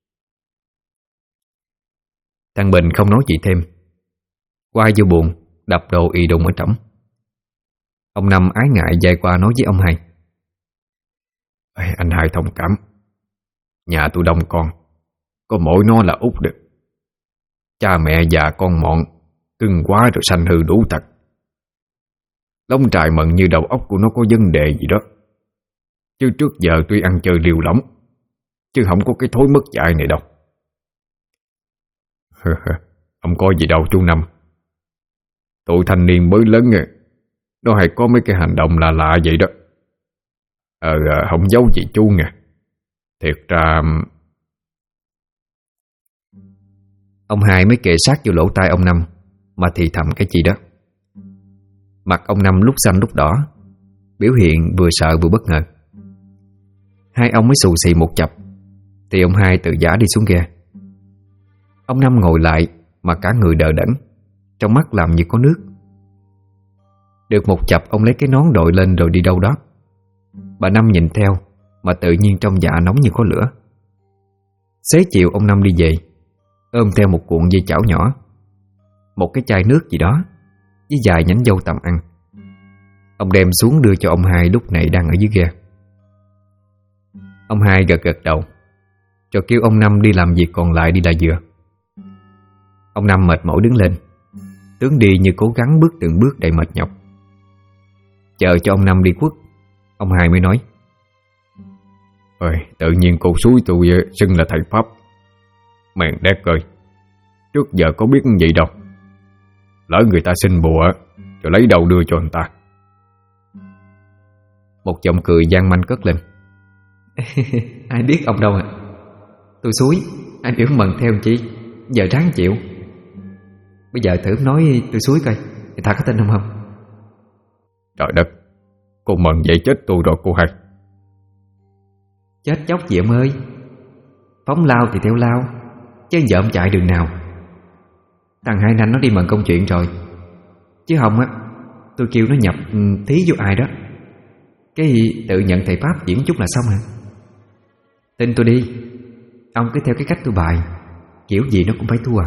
Thằng Bình không nói gì thêm, quay vô buồng đập đồ ì đùng ở trỏng. Ông Năm ái ngại dài qua nói với ông Hai: Anh hai thông cảm. Nhà tôi đông con, có mỗi nó là út được. Cha mẹ già con mọn, cưng quá rồi sanh hư đủ tật. Lông trài mận như đầu óc của nó có vấn đề gì đó. Chứ trước giờ tuy ăn chơi liều lỏng, chứ không có cái thói mất dạy này đâu. Không có gì đâu chú Năm. Tụi thanh niên mới lớn nó hay có mấy cái hành động lạ lạ vậy đó. Không giấu gì chú nha. Thiệt ra... Ông hai mới kề sát vô lỗ tai ông Năm mà thì thầm cái gì đó. Mặt ông Năm lúc xanh lúc đỏ, biểu hiện vừa sợ vừa bất ngờ. Hai ông mới xù xì một chập thì ông hai tự giả đi xuống ghe. Ông Năm ngồi lại mà cả người đờ đẫn, trong mắt làm như có nước. Được một chập ông lấy cái nón đội lên rồi đi đâu đó. Bà Năm nhìn theo mà tự nhiên trong dạ nóng như có lửa. Xế chiều ông Năm đi về, ôm theo một cuộn dây chảo nhỏ, một cái chai nước gì đó với vài nhánh dâu tằm ăn. Ông đem xuống đưa cho ông hai lúc này đang ở dưới ghe. Ông hai gật gật đầu rồi kêu ông Năm đi làm việc còn lại đi là vừa. Ông Năm mệt mỏi đứng lên, tướng đi như cố gắng bước từng bước đầy mệt nhọc. Chờ cho ông Năm đi khuất, ông hai mới nói: Tự nhiên cô xúi tôi xưng là thầy Pháp. Mèn đét ơi, trước giờ có biết gì đâu. Lỡ người ta xin bùa rồi lấy đâu đưa cho người ta. Một giọng cười gian manh cất lên. Ai biết ông đâu à. Tôi xúi, ai biểu mần theo chi. Giờ ráng chịu. Bây giờ thử nói tôi xúi coi, người ta có tin không? Trời đất, cô mần vậy chết tôi rồi cô hai. Chết chóc gì ông ơi. Phóng lao thì theo lao, chứ giờ ông chạy đường nào. Thằng Hai Nanh nó đi mần công chuyện rồi. Chứ không á, tôi kêu nó nhập thí vô ai đó, cái tự nhận thầy Pháp diễn chút là xong hả? Tin tôi đi, ông cứ theo cái cách tôi bài, kiểu gì nó cũng phải thua à.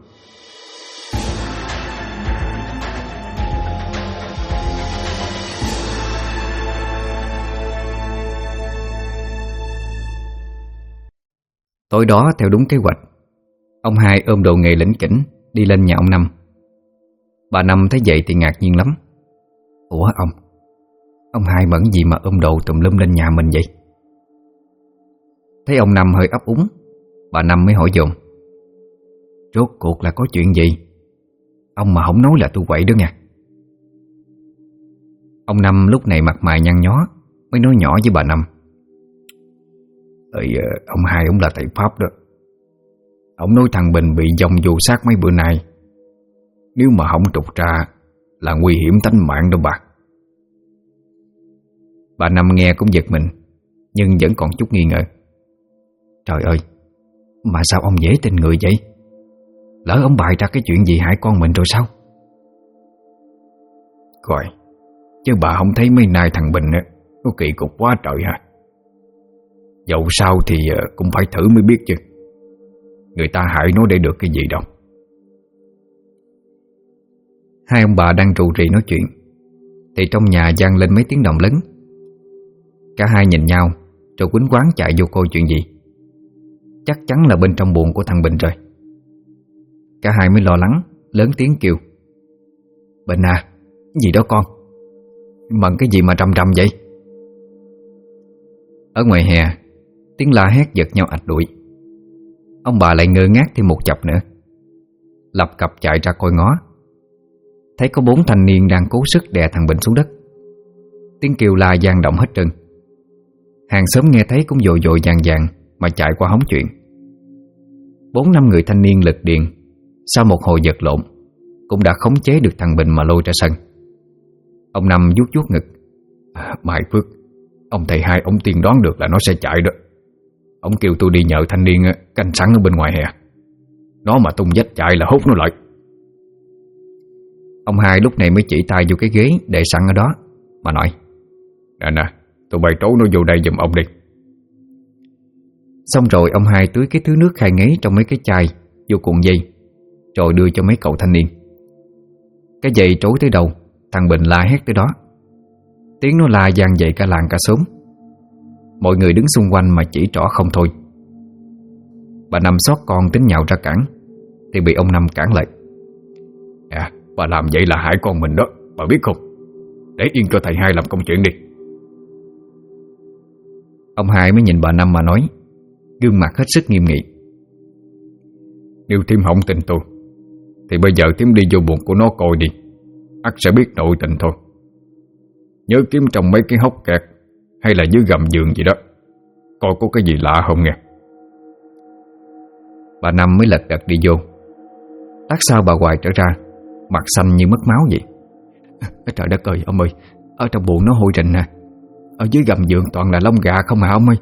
Tối đó theo đúng kế hoạch, ông hai ôm đồ nghề lỉnh kỉnh đi lên nhà ông Năm. Bà Năm thấy vậy thì ngạc nhiên lắm. Ủa ông hai mẫn gì mà ôm đồ tùm lum lên nhà mình vậy? Thấy ông Năm hơi ấp úng, bà Năm mới hỏi dồn: Rốt cuộc là có chuyện gì? Ông mà không nói là tôi quậy đó nha. Ông Năm lúc này mặt mày nhăn nhó, mới nói nhỏ với bà Năm: Ông hai ông là thầy Pháp đó. Ông nói thằng Bình bị dông vô sát mấy bữa nay. Nếu mà không trục ra là nguy hiểm tính mạng đâu bà. Bà Năm nghe cũng giật mình, nhưng vẫn còn chút nghi ngờ. Trời ơi, mà sao ông dễ tin người vậy? Lỡ ông bày ra cái chuyện gì hại con mình rồi sao? Coi, chứ bà không thấy mấy nay thằng Bình nó kỳ cục quá trời hả? Dẫu sao thì cũng phải thử mới biết chứ. Người ta hại nó để được cái gì đâu. Hai ông bà đang rù rì nói chuyện thì trong nhà vang lên mấy tiếng động lớn. Cả hai nhìn nhau rồi quýnh quáng chạy vô coi chuyện gì. Chắc chắn là bên trong buồng của thằng Bình rồi. Cả hai mới lo lắng, lớn tiếng kêu: Bình à, gì đó con? Mần cái gì mà rầm rầm vậy? Ở ngoài hè, tiếng la hét giật nhau ạch đuổi. Ông bà lại ngơ ngác thêm một chập nữa, lập cập chạy ra coi ngó. Thấy có 4 thanh niên đang cố sức đè thằng Bình xuống đất. Tiếng kêu la vang động hết trơn. Hàng xóm nghe thấy cũng vội vội vàng vàng mà chạy qua hóng chuyện. 4-5 người thanh niên lực điện sau một hồi vật lộn cũng đã khống chế được thằng Bình mà lôi ra sân. Ông Năm vuốt vuốt ngực: Mai Phước, ông thầy hai ông tiên đoán được là nó sẽ chạy đó. Ông kêu tôi đi nhờ thanh niên canh sẵn ở bên ngoài hè. Nó mà tung vách chạy là hút nó lại. Ông hai lúc này mới chỉ tay vô cái ghế để sẵn ở đó mà nói: Nè, tôi bày trấu nó vô đây giùm ông đi. Xong rồi ông hai tưới cái thứ nước khai ngấy trong mấy cái chai vô cuộn dây, rồi đưa cho mấy cậu thanh niên. Cái dây trối tới đâu, thằng Bình la hét tới đó. Tiếng nó la vang dậy cả làng cả xóm. Mọi người đứng xung quanh mà chỉ trỏ không thôi. Bà Năm xót con tính nhào ra cản thì bị ông Năm cản lại. Bà làm vậy là hại con mình đó, bà biết không? Để yên cho thầy hai làm công chuyện đi. Ông hai mới nhìn bà Năm mà nói, gương mặt hết sức nghiêm nghị. Nếu thím không tin tôi thì bây giờ thím đi vô buồng của nó coi đi, ắt sẽ biết nội tình thôi. Nhớ kiếm trong mấy cái hốc kẹt hay là dưới gầm giường gì đó, coi có cái gì lạ không nghe. Bà Năm mới lật đật đi vô. Lát sau bà Hoài trở ra, mặt xanh như mất máu vậy. Trời đất ơi ông ơi, ở trong buồng nó hôi rình nè, ở dưới gầm giường toàn là lông gà không hả ông ơi.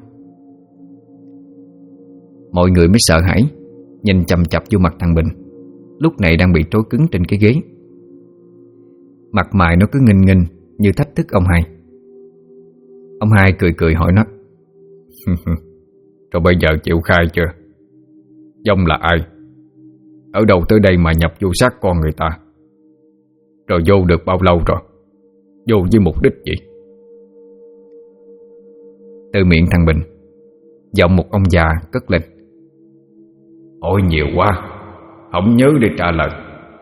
Mọi người mới sợ hãi, nhìn chằm chặp vô mặt thằng Bình, lúc này đang bị trói cứng trên cái ghế. Mặt mày nó cứ nghinh nghinh như thách thức ông hai. Ông hai cười cười hỏi nó: Rồi bây giờ chịu khai chưa? Dông là ai? Ở đâu tới đây mà nhập vô xác con người ta? Rồi vô được bao lâu rồi? Vô với mục đích gì? Từ miệng thằng Bình, giọng một ông già cất lên: Hỏi nhiều quá, không nhớ để trả lời.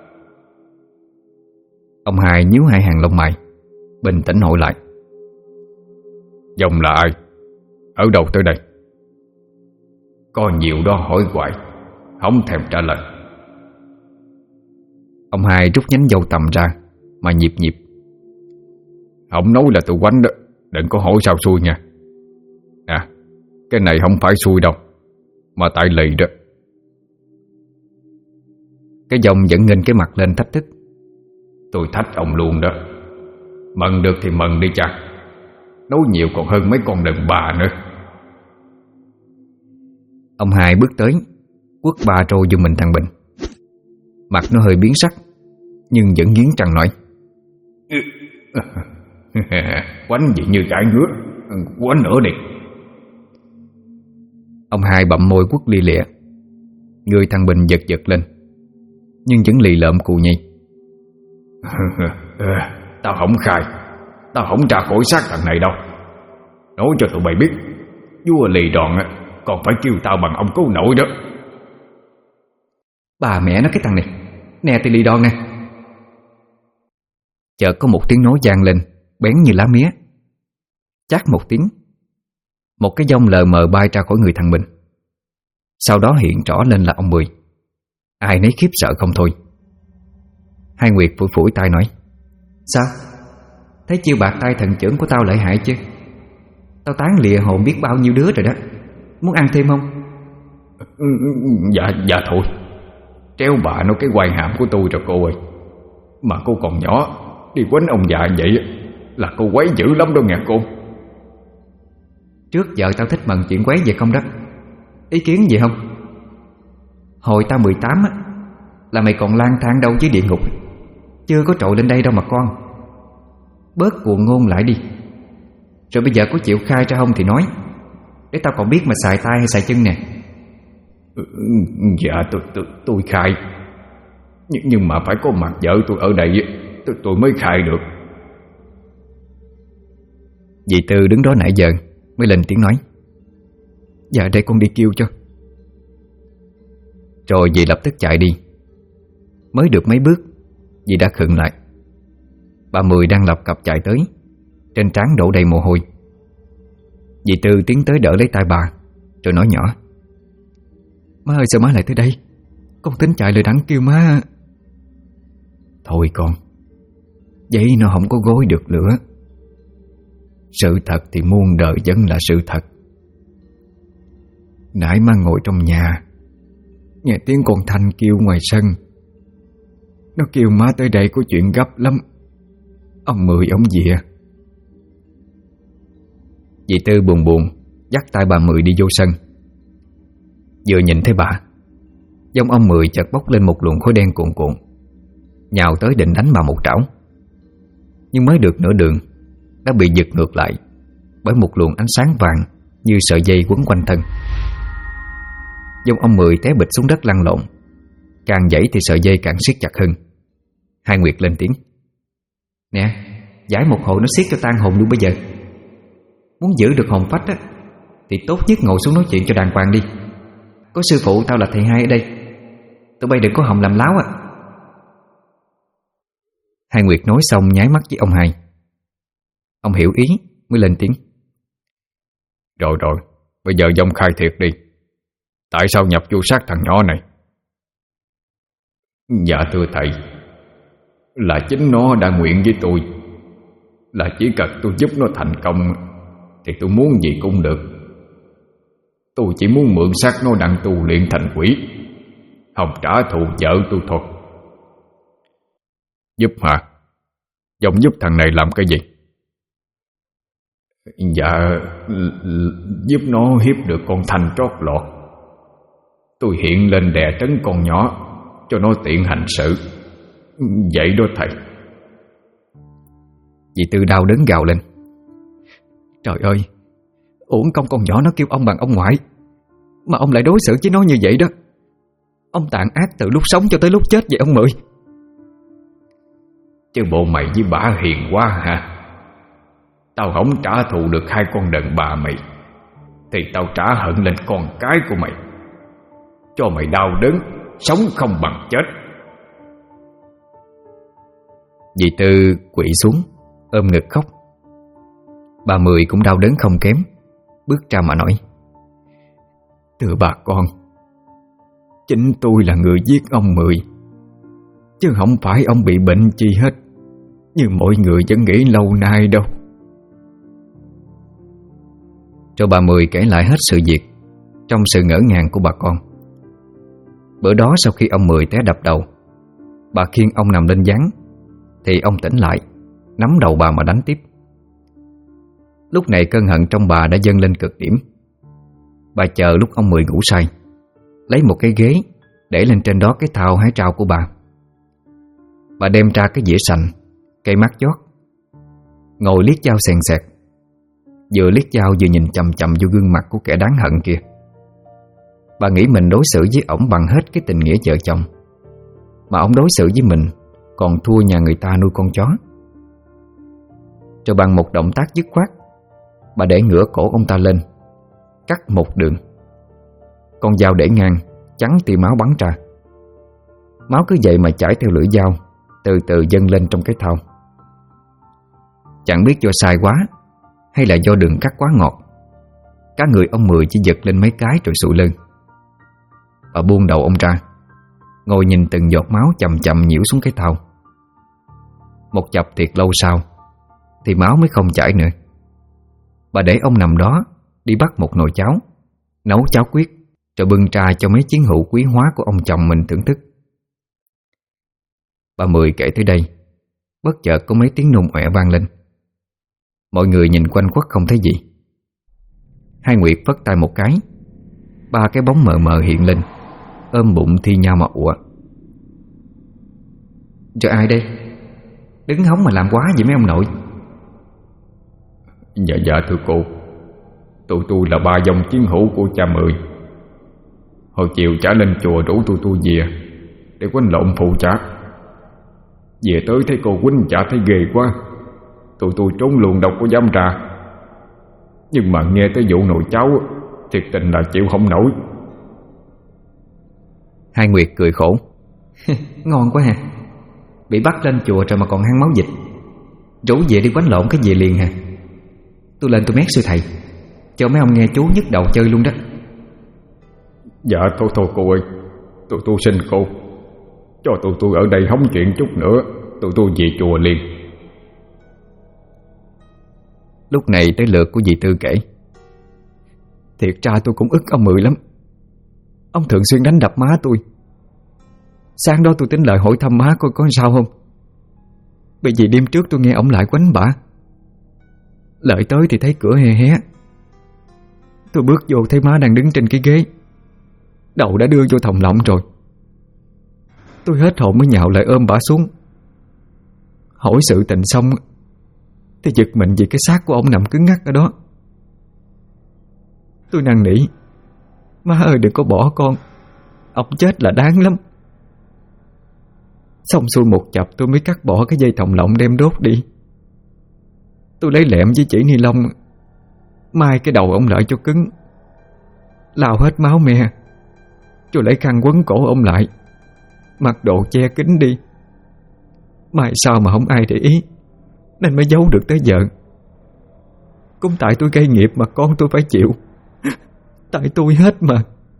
Ông hai nhíu hai hàng lông mày, bình tĩnh hỏi lại: Dông là ai? Ở đâu tới đây? Có nhiều đó hỏi hoài, không thèm trả lời. Ông hai rút nhánh dâu tằm ra mà nhịp nhịp: Không nói là tôi quánh đó, đừng có hỏi sao xui nha. Cái này không phải xui đâu, mà tại lì đó. Cái dòng vẫn nghênh cái mặt lên thách thức: Tôi thách ông luôn đó. Mần được thì mần đi cha, nói nhiều còn hơn mấy con đàn bà nữa. Ông hai bước tới, quất ba trô vô mình thằng Bình. Mặt nó hơi biến sắc, nhưng vẫn nghiến răng nói: Quánh gì như gãi ngứa, quánh nữa đi. Ông hai bậm môi quất lia lịa. Người thằng Bình giật giật lên, nhưng vẫn lì lợm cù nhây. Tao không khai, tao không ra khỏi xác thằng này đâu. Nói cho tụi bay biết, vua lì đòn còn phải kêu tao bằng ông cố nội đó. Bà mẹ nó cái thằng này, nè thì lì đòn nè. Chợt có một tiếng nói vang lên, bén như lá mía. Chát một tiếng, một cái dông lờ mờ bay ra khỏi người thằng Bình. Sau đó hiện rõ lên là ông Mười. Ai nấy khiếp sợ không thôi. Hai Nguyệt phủi phủi tay nói: Sao? Thấy chiêu bạc tay thần trưởng của tao lợi hại chứ? Tao tán lìa hồn biết bao nhiêu đứa rồi đó. Muốn ăn thêm không? Dạ thôi. Treo bạ nó cái quai hàm của tôi rồi cô ơi. Mà cô còn nhỏ, đi quánh ông già vậy là cô quấy dữ lắm đó nghe cô. Trước giờ tao thích mần chuyện quấy vậy không đó. Ý kiến gì không? Hồi tao 18 á, là mày còn lang thang đâu dưới địa ngục, chưa có trội lên đây đâu mà con. Bớt cuồng ngôn lại đi. Rồi bây giờ có chịu khai ra không thì nói, để tao còn biết mà xài tay hay xài chân nè. Dạ tôi khai. Nhưng mà phải có mặt vợ tôi ở đây tôi mới khai được. Dì Tư đứng đó nãy giờ mới lên tiếng nói: Dạ để con đi kêu cho. Rồi dì lập tức chạy đi. Mới được mấy bước, dì đã khựng lại. Bà Mười đang lập cập chạy tới, trên trán đổ đầy mồ hôi. Dì Tư tiến tới đỡ lấy tay bà, rồi nói nhỏ: Má ơi, sao má lại tới đây? Con tính chạy lời đắng kêu má. Thôi con, giấy nó không có gối được lửa. Sự thật thì muôn đời vẫn là sự thật. Nãy má ngồi trong nhà, nghe tiếng con Thanh kêu ngoài sân. Nó kêu má tới đây có chuyện gấp lắm. Ông Mười ông dìa. Dì Tư buồn buồn dắt tay bà Mười đi vô sân. Vừa nhìn thấy bà, giống ông Mười chợt bốc lên một luồng khói đen cuồn cuộn, nhào tới định đánh bà một trảo. Nhưng mới được nửa đường đã bị giật ngược lại bởi một luồng ánh sáng vàng như sợi dây quấn quanh thân. Giống ông Mười té bịch xuống đất lăn lộn. Càng giãy thì sợi dây càng siết chặt hơn. Hai Nguyệt lên tiếng: Nè, giải một hồi nó siết cho tan hồn luôn bây giờ. Muốn giữ được hồn phách á, thì tốt nhất ngồi xuống nói chuyện cho đàng hoàng đi. Có sư phụ tao là thầy hai ở đây, tụi bay đừng có hòng làm láo à. Hai Nguyệt nói xong nháy mắt với ông hai. Ông hiểu ý mới lên tiếng. Rồi, bây giờ dông khai thiệt đi. Tại sao nhập vô sát thằng nhỏ này? Dạ thưa thầy, là chính nó đã nguyện với tôi là chỉ cần tôi giúp nó thành công thì tôi muốn gì cũng được. Tôi chỉ muốn mượn xác nó đặng tu luyện thành quỷ, không trả thù vợ tôi thôi. Giúp hả? Dông giúp thằng này làm cái gì? Dạ, giúp nó hiếp được con Thanh trót lọt. Tôi hiện lên đè trấn con nhỏ cho nó tiện hành sự. Vậy đó thầy. Dì Tư đau đớn gào lên. Trời ơi, uổng công con nhỏ nó kêu ông bằng ông ngoại, mà ông lại đối xử với nó như vậy đó. Ông tàn ác từ lúc sống cho tới lúc chết vậy ông Mười. Chứ bộ mày với bả hiền quá hả? Tao không trả thù được hai con đàn bà mày thì tao trả hận lên con cái của mày, cho mày đau đớn, sống không bằng chết. Dì Tư quỵ xuống ôm ngực khóc. Bà Mười cũng đau đớn không kém, bước ra mà nói. Thưa bà con, chính tôi là người giết ông Mười, chứ không phải ông bị bệnh chi hết như mọi người vẫn nghĩ lâu nay đâu. Rồi bà Mười kể lại hết sự việc trong sự ngỡ ngàng của bà con. Bữa đó sau khi ông Mười té đập đầu, bà khiêng ông nằm lên gián thì ông tỉnh lại, nắm đầu bà mà đánh tiếp. Lúc này cơn hận trong bà đã dâng lên cực điểm. Bà chờ lúc ông Mười ngủ say, lấy một cái ghế để lên trên đó cái thau hái trao của bà. Bà đem ra cái dĩa sành, cây mát chót, ngồi liếc dao xèn xẹt. Vừa liếc dao vừa nhìn chằm chằm vô gương mặt của kẻ đáng hận kia. Bà nghĩ mình đối xử với ổng bằng hết cái tình nghĩa vợ chồng, mà ổng đối xử với mình còn thua nhà người ta nuôi con chó. Rồi bằng một động tác dứt khoát, bà để ngửa cổ ông ta lên, cắt một đường. Con dao để ngang, chắn tia máu bắn ra. Máu cứ vậy mà chảy theo lưỡi dao, từ từ dâng lên trong cái thau. Chẳng biết do sai quá hay là do đường cắt quá ngọt, cả người ông Mười chỉ giật lên mấy cái rồi sụi lưng. Bà buông đầu ông ra, ngồi nhìn từng giọt máu chậm chậm nhiễu xuống cái thau. Một chập thiệt lâu sau thì máu mới không chảy nữa. Bà để ông nằm đó, đi bắt một nồi cháo, nấu cháo quyết, rồi bưng trà cho mấy chiến hữu quý hóa của ông chồng mình thưởng thức. Bà Mười kể tới đây, bất chợt có mấy tiếng nôn ọe vang lên. Mọi người nhìn quanh quất không thấy gì. Hai Nguyệt phất tay một cái, ba cái bóng mờ mờ hiện lên, ôm bụng thi nhau mà ụa. Rồi ai đây? Đứng hóng mà làm quá vậy mấy ông nội? Dạ thưa cô, tụi tôi là ba dòng chiến hữu của cha Mười. Hồi chiều trả lên chùa rủ tụi tôi về để quánh lộn phụ trả. Về tới thấy cô quýnh chả thấy ghê quá, tụi tôi trốn luôn đâu có dám ra. Nhưng mà nghe tới vụ nồi cháo, thiệt tình là chịu không nổi. Hai Nguyệt cười khổ. Ngon quá hả? Bị bắt lên chùa rồi mà còn hăng máu dịch, rủ về đi quánh lộn cái gì liền hả? Tôi lên tôi mét sư thầy, cho mấy ông nghe chú nhức đầu chơi luôn đó. Dạ thôi cô ơi, tụi tôi xin cô, cho tụi tôi ở đây hóng chuyện chút nữa, tụi tôi về chùa liền. Lúc này tới lượt của dì Tư kể. Thiệt ra tôi cũng ức ông Mười lắm. Ông thường xuyên đánh đập má tôi. Sáng đó tôi tính lại hỏi thăm má coi có sao không, bởi vì đêm trước tôi nghe ông lại quánh bả. Lợi tới thì thấy cửa hé hé. Tôi bước vô thấy má đang đứng trên cái ghế, đầu đã đưa vô thòng lọng rồi. Tôi hết hồn mới nhào lại ôm bả xuống. Hỏi sự tình xong thì giật mình vì cái xác của ông nằm cứng ngắc ở đó. Tôi năn nỉ, má ơi đừng có bỏ con, ông chết là đáng lắm. Xong xuôi một chập tôi mới cắt bỏ cái dây thòng lọng đem đốt đi. Tôi lấy lẹm với chỉ ni lông mai cái đầu ông lại cho cứng, lau hết máu me, rồi lấy khăn quấn cổ ông lại, mặc đồ che kín đi. Mai sao mà không ai để ý, nên mới giấu được tới giờ. Cũng tại tôi gây nghiệp mà con tôi phải chịu. Tại tôi hết mà.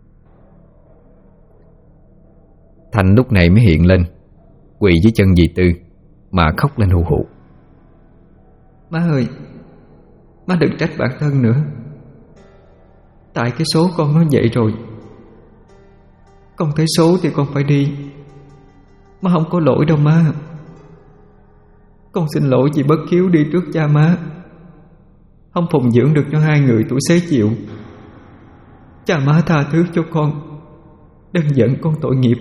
Thành lúc này mới hiện lên, quỳ dưới chân dì Tư mà khóc lên hù hụ. Má ơi, má đừng trách bản thân nữa. Tại cái số con nó vậy rồi. Con thấy số thì con phải đi. Má không có lỗi đâu má. Con xin lỗi vì bất hiếu đi trước cha má, không phụng dưỡng được cho hai người tuổi xế chiều. Cha má tha thứ cho con, đừng giận con tội nghiệp.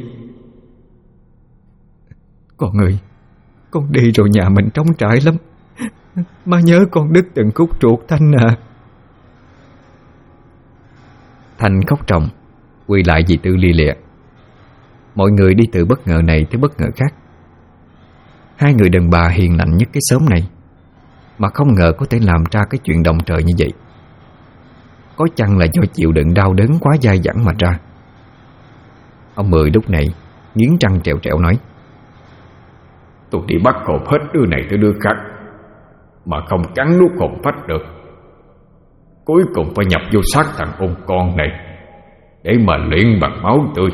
Con ơi, con đi rồi nhà mình trống trải lắm. Má nhớ con đứt từng khúc ruột Thanh à. Thanh khóc ròng, quỳ lại dì Tư lia lịa. Mọi người đi từ bất ngờ này tới bất ngờ khác. Hai người đàn bà hiền lành nhất cái xóm này mà không ngờ có thể làm ra cái chuyện động trời như vậy. Có chăng là do chịu đựng đau đớn quá dai dẳng mà ra. Ông Mười lúc này nghiến răng trèo trẹo nói: Tôi đi bắt hồn hết đứa này tới đứa khác mà không cắn nuốt hồn phách được. Cuối cùng phải nhập vô xác thằng ôn con này để mà luyện bằng máu tươi.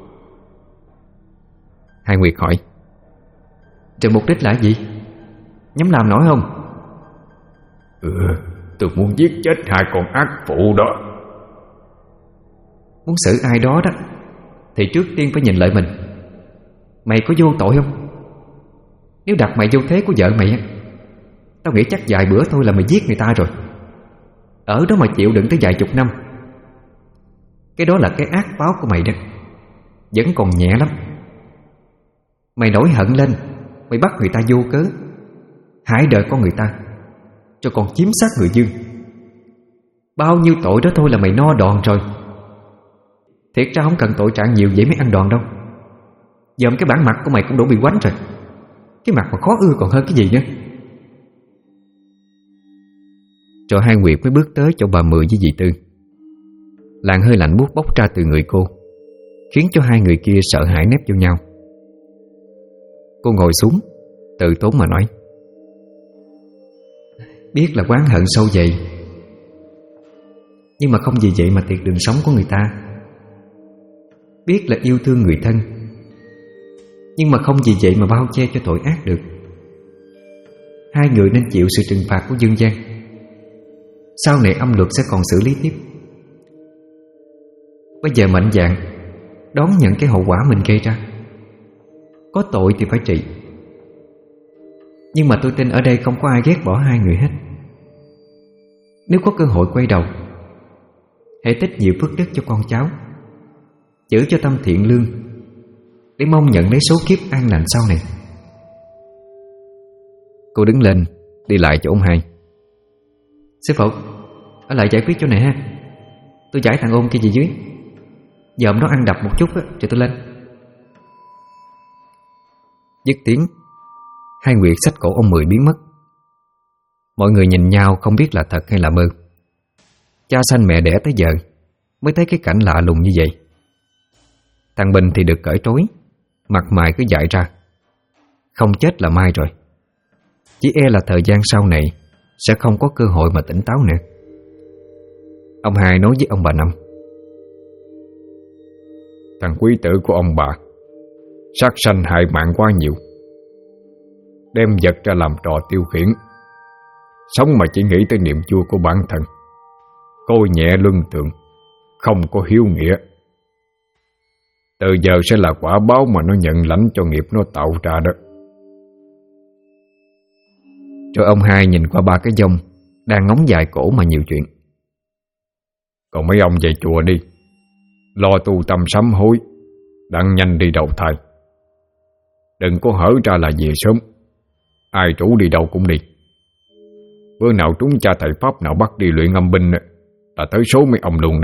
Hai Nguyệt hỏi: Rồi mục đích là gì? Nhắm làm nổi không? Tôi muốn giết chết hai con ác phụ đó. Muốn xử ai đó đó thì trước tiên phải nhìn lại mình. Mày có vô tội không? Nếu đặt mày vô thế của vợ mày á, tao nghĩ chắc vài bữa thôi là mày giết người ta rồi. Ở đó mà chịu đựng tới vài chục năm, cái đó là cái ác báo của mày đó. Vẫn còn nhẹ lắm. Mày nổi hận lên, mày bắt người ta vô cớ, hại đời con người ta, cho còn chiếm xác người dương. Bao nhiêu tội đó thôi là mày no đòn rồi. Thiệt ra không cần tội trạng nhiều vậy mới ăn đòn đâu. Dòm cái bản mặt của mày cũng đủ bị quánh rồi. Cái mặt mà khó ưa còn hơn cái gì nữa. Rồi hai Nguyệt mới bước tới chỗ bà Mười với dì Tư. Làn hơi lạnh buốt bốc ra từ người cô, khiến cho hai người kia sợ hãi nép vô nhau. Cô ngồi xuống, từ tốn mà nói: Biết là oán hận sâu vậy, nhưng mà không vì vậy mà tiệt đường sống của người ta. Biết là yêu thương người thân, nhưng mà không vì vậy mà bao che cho tội ác được. Hai người nên chịu sự trừng phạt của dương gian. Sau này âm luật sẽ còn xử lý tiếp. Bây giờ mạnh dạn đón nhận cái hậu quả mình gây ra. Có tội thì phải trị. Nhưng mà tôi tin ở đây không có ai ghét bỏ hai người hết. Nếu có cơ hội quay đầu, hãy tích nhiều phước đức cho con cháu, giữ cho tâm thiện lương, để mong nhận lấy số kiếp an lành sau này. Cô đứng lên đi lại chỗ ông hai. Sư phụ, ở lại giải quyết chỗ này ha. Tôi giải thằng ôn kia về dưới. Dòm nó ăn đập một chút á, rồi tôi lên. Dứt tiếng, hai Nguyệt xách cổ ông Mười biến mất. Mọi người nhìn nhau không biết là thật hay là mơ. Cha sanh mẹ đẻ tới giờ mới thấy cái cảnh lạ lùng như vậy. Thằng Bình thì được cởi trói, mặt mày cứ dại ra. Không chết là mai rồi. Chỉ e là thời gian sau này sẽ không có cơ hội mà tỉnh táo nữa. Ông hai nói với ông bà Năm: Thằng quý tử của ông bà sát sanh hại mạng quá nhiều, đem vật ra làm trò tiêu khiển, sống mà chỉ nghĩ tới niềm chua của bản thân, coi nhẹ luân thường, không có hiếu nghĩa. Từ giờ sẽ là quả báo mà nó nhận lãnh cho nghiệp nó tạo ra đó. Rồi ông hai nhìn qua ba cái dông đang ngóng dài cổ mà nhiều chuyện. Còn mấy ông về chùa đi, lo tu tâm sám hối, đặng nhanh đi đầu thai. Đừng có hở ra là về sớm, ai rủ đi đâu cũng đi. Bữa nào trúng cha thầy Pháp nào bắt đi luyện âm binh là tới số mấy ông luôn đó.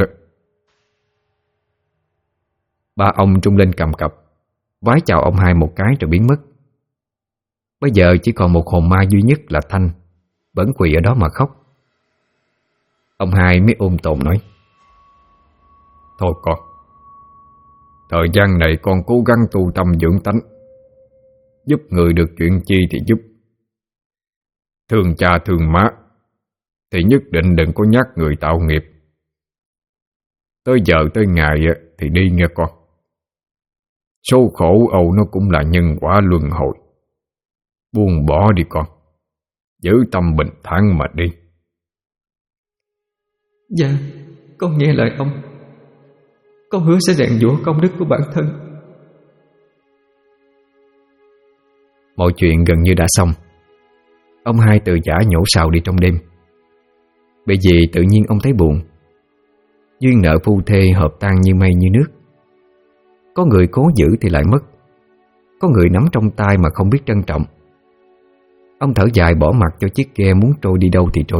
Ba ông trung lên cầm cập, vái chào ông hai một cái rồi biến mất. Bây giờ chỉ còn một hồn ma duy nhất là Thanh, vẫn quỳ ở đó mà khóc. Ông hai mới ôm tồn nói: Thôi con, thời gian này con cố gắng tu tâm dưỡng tánh, giúp người được chuyện chi thì giúp. Thương cha thương má thì nhất định đừng có nhắc người tạo nghiệp. Tới giờ tới ngày thì đi nghe con. Số khổ âu nó cũng là nhân quả luân hồi. Buông bỏ đi con, giữ tâm bình thản mà đi. Dạ, con nghe lời ông. Con hứa sẽ rèn giũa công đức của bản thân. Mọi chuyện gần như đã xong. Ông hai từ giả nhổ sào đi trong đêm. Bởi vì tự nhiên ông thấy buồn. Duyên nợ phu thê hợp tan như mây như nước. Có người cố giữ thì lại mất, có người nắm trong tay mà không biết trân trọng. Ông thở dài bỏ mặc cho chiếc ghe muốn trôi đi đâu thì trôi.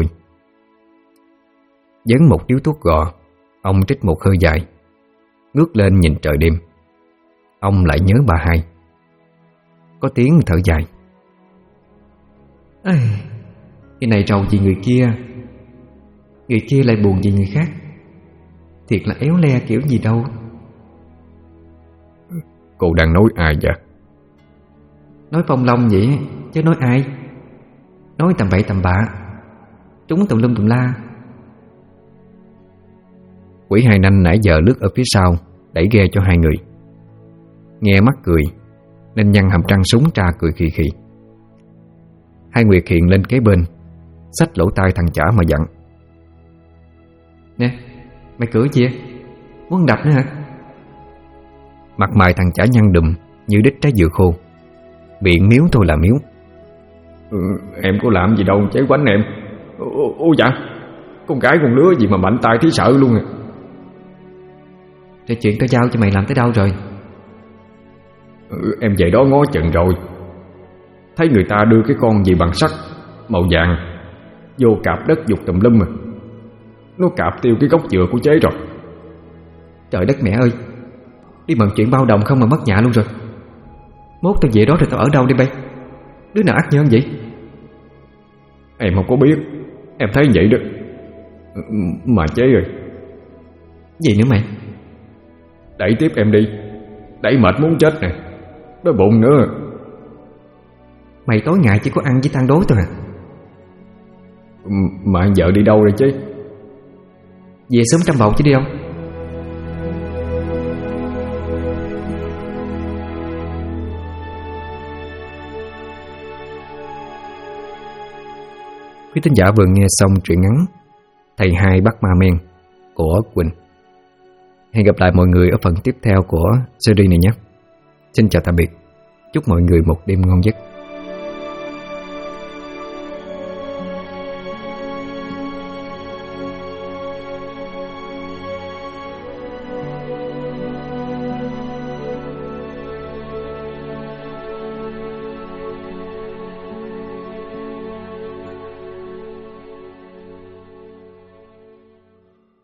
Dấn một điếu thuốc gò, ông trích một hơi dài, ngước lên nhìn trời đêm. Ông lại nhớ bà hai. Có tiếng thở dài. Cái này rầu vì người kia, người kia lại buồn vì người khác. Thiệt là éo le kiểu gì đâu. Cô đang nói ai vậy? Nói Phong Long vậy chứ nói ai. Nói tầm bậy tầm bạ, trúng tùm lum tùm la. Quỷ hai nanh nãy giờ lướt ở phía sau, đẩy ghe cho hai người. Nghe mắc cười nên nhăn hàm răng súng ra cười khì khì. Hai Nguyệt hiện lên kế bên, xách lỗ tai thằng Chả mà dặn. Nè, mày cười chi? Muốn đập nữa hả? Mặt mày thằng Chả nhăn đùm như đít trái dừa khô. Miệng miếu thôi là miếu. Em có làm gì đâu chế quánh em. Ôi dạ, con gái con lứa gì mà mạnh tay thấy sợ luôn à. Thế chuyện tao giao cho mày làm tới đâu rồi? Em về đó ngó chừng rồi. Thấy người ta đưa cái con gì bằng sắt màu vàng vô cạp đất dục tùm lum mà. Nó cạp tiêu cái gốc dừa của chế rồi. Trời đất mẹ ơi, đi mận chuyện bao đồng không mà mất nhà luôn rồi. Mốt tao về đó rồi tao ở đâu đi bay? Đứa nào ác nhân vậy? Em không có biết, em thấy vậy đó. Mà chế ơi. Gì nữa mày? Đẩy tiếp em đi. Đẩy mệt muốn chết nè. Đói bụng nữa. Mày tối ngày chỉ có ăn với than đố thôi à? Mà vợ đi đâu rồi chứ? Về sớm trăm bầu chứ đi đâu. Quý thính giả vừa nghe xong truyện ngắn Thầy Hai Bắt Ma Men của Quỳnh. Hẹn gặp lại mọi người ở phần tiếp theo của series này nhé. Xin chào tạm biệt. Chúc mọi người một đêm ngon giấc.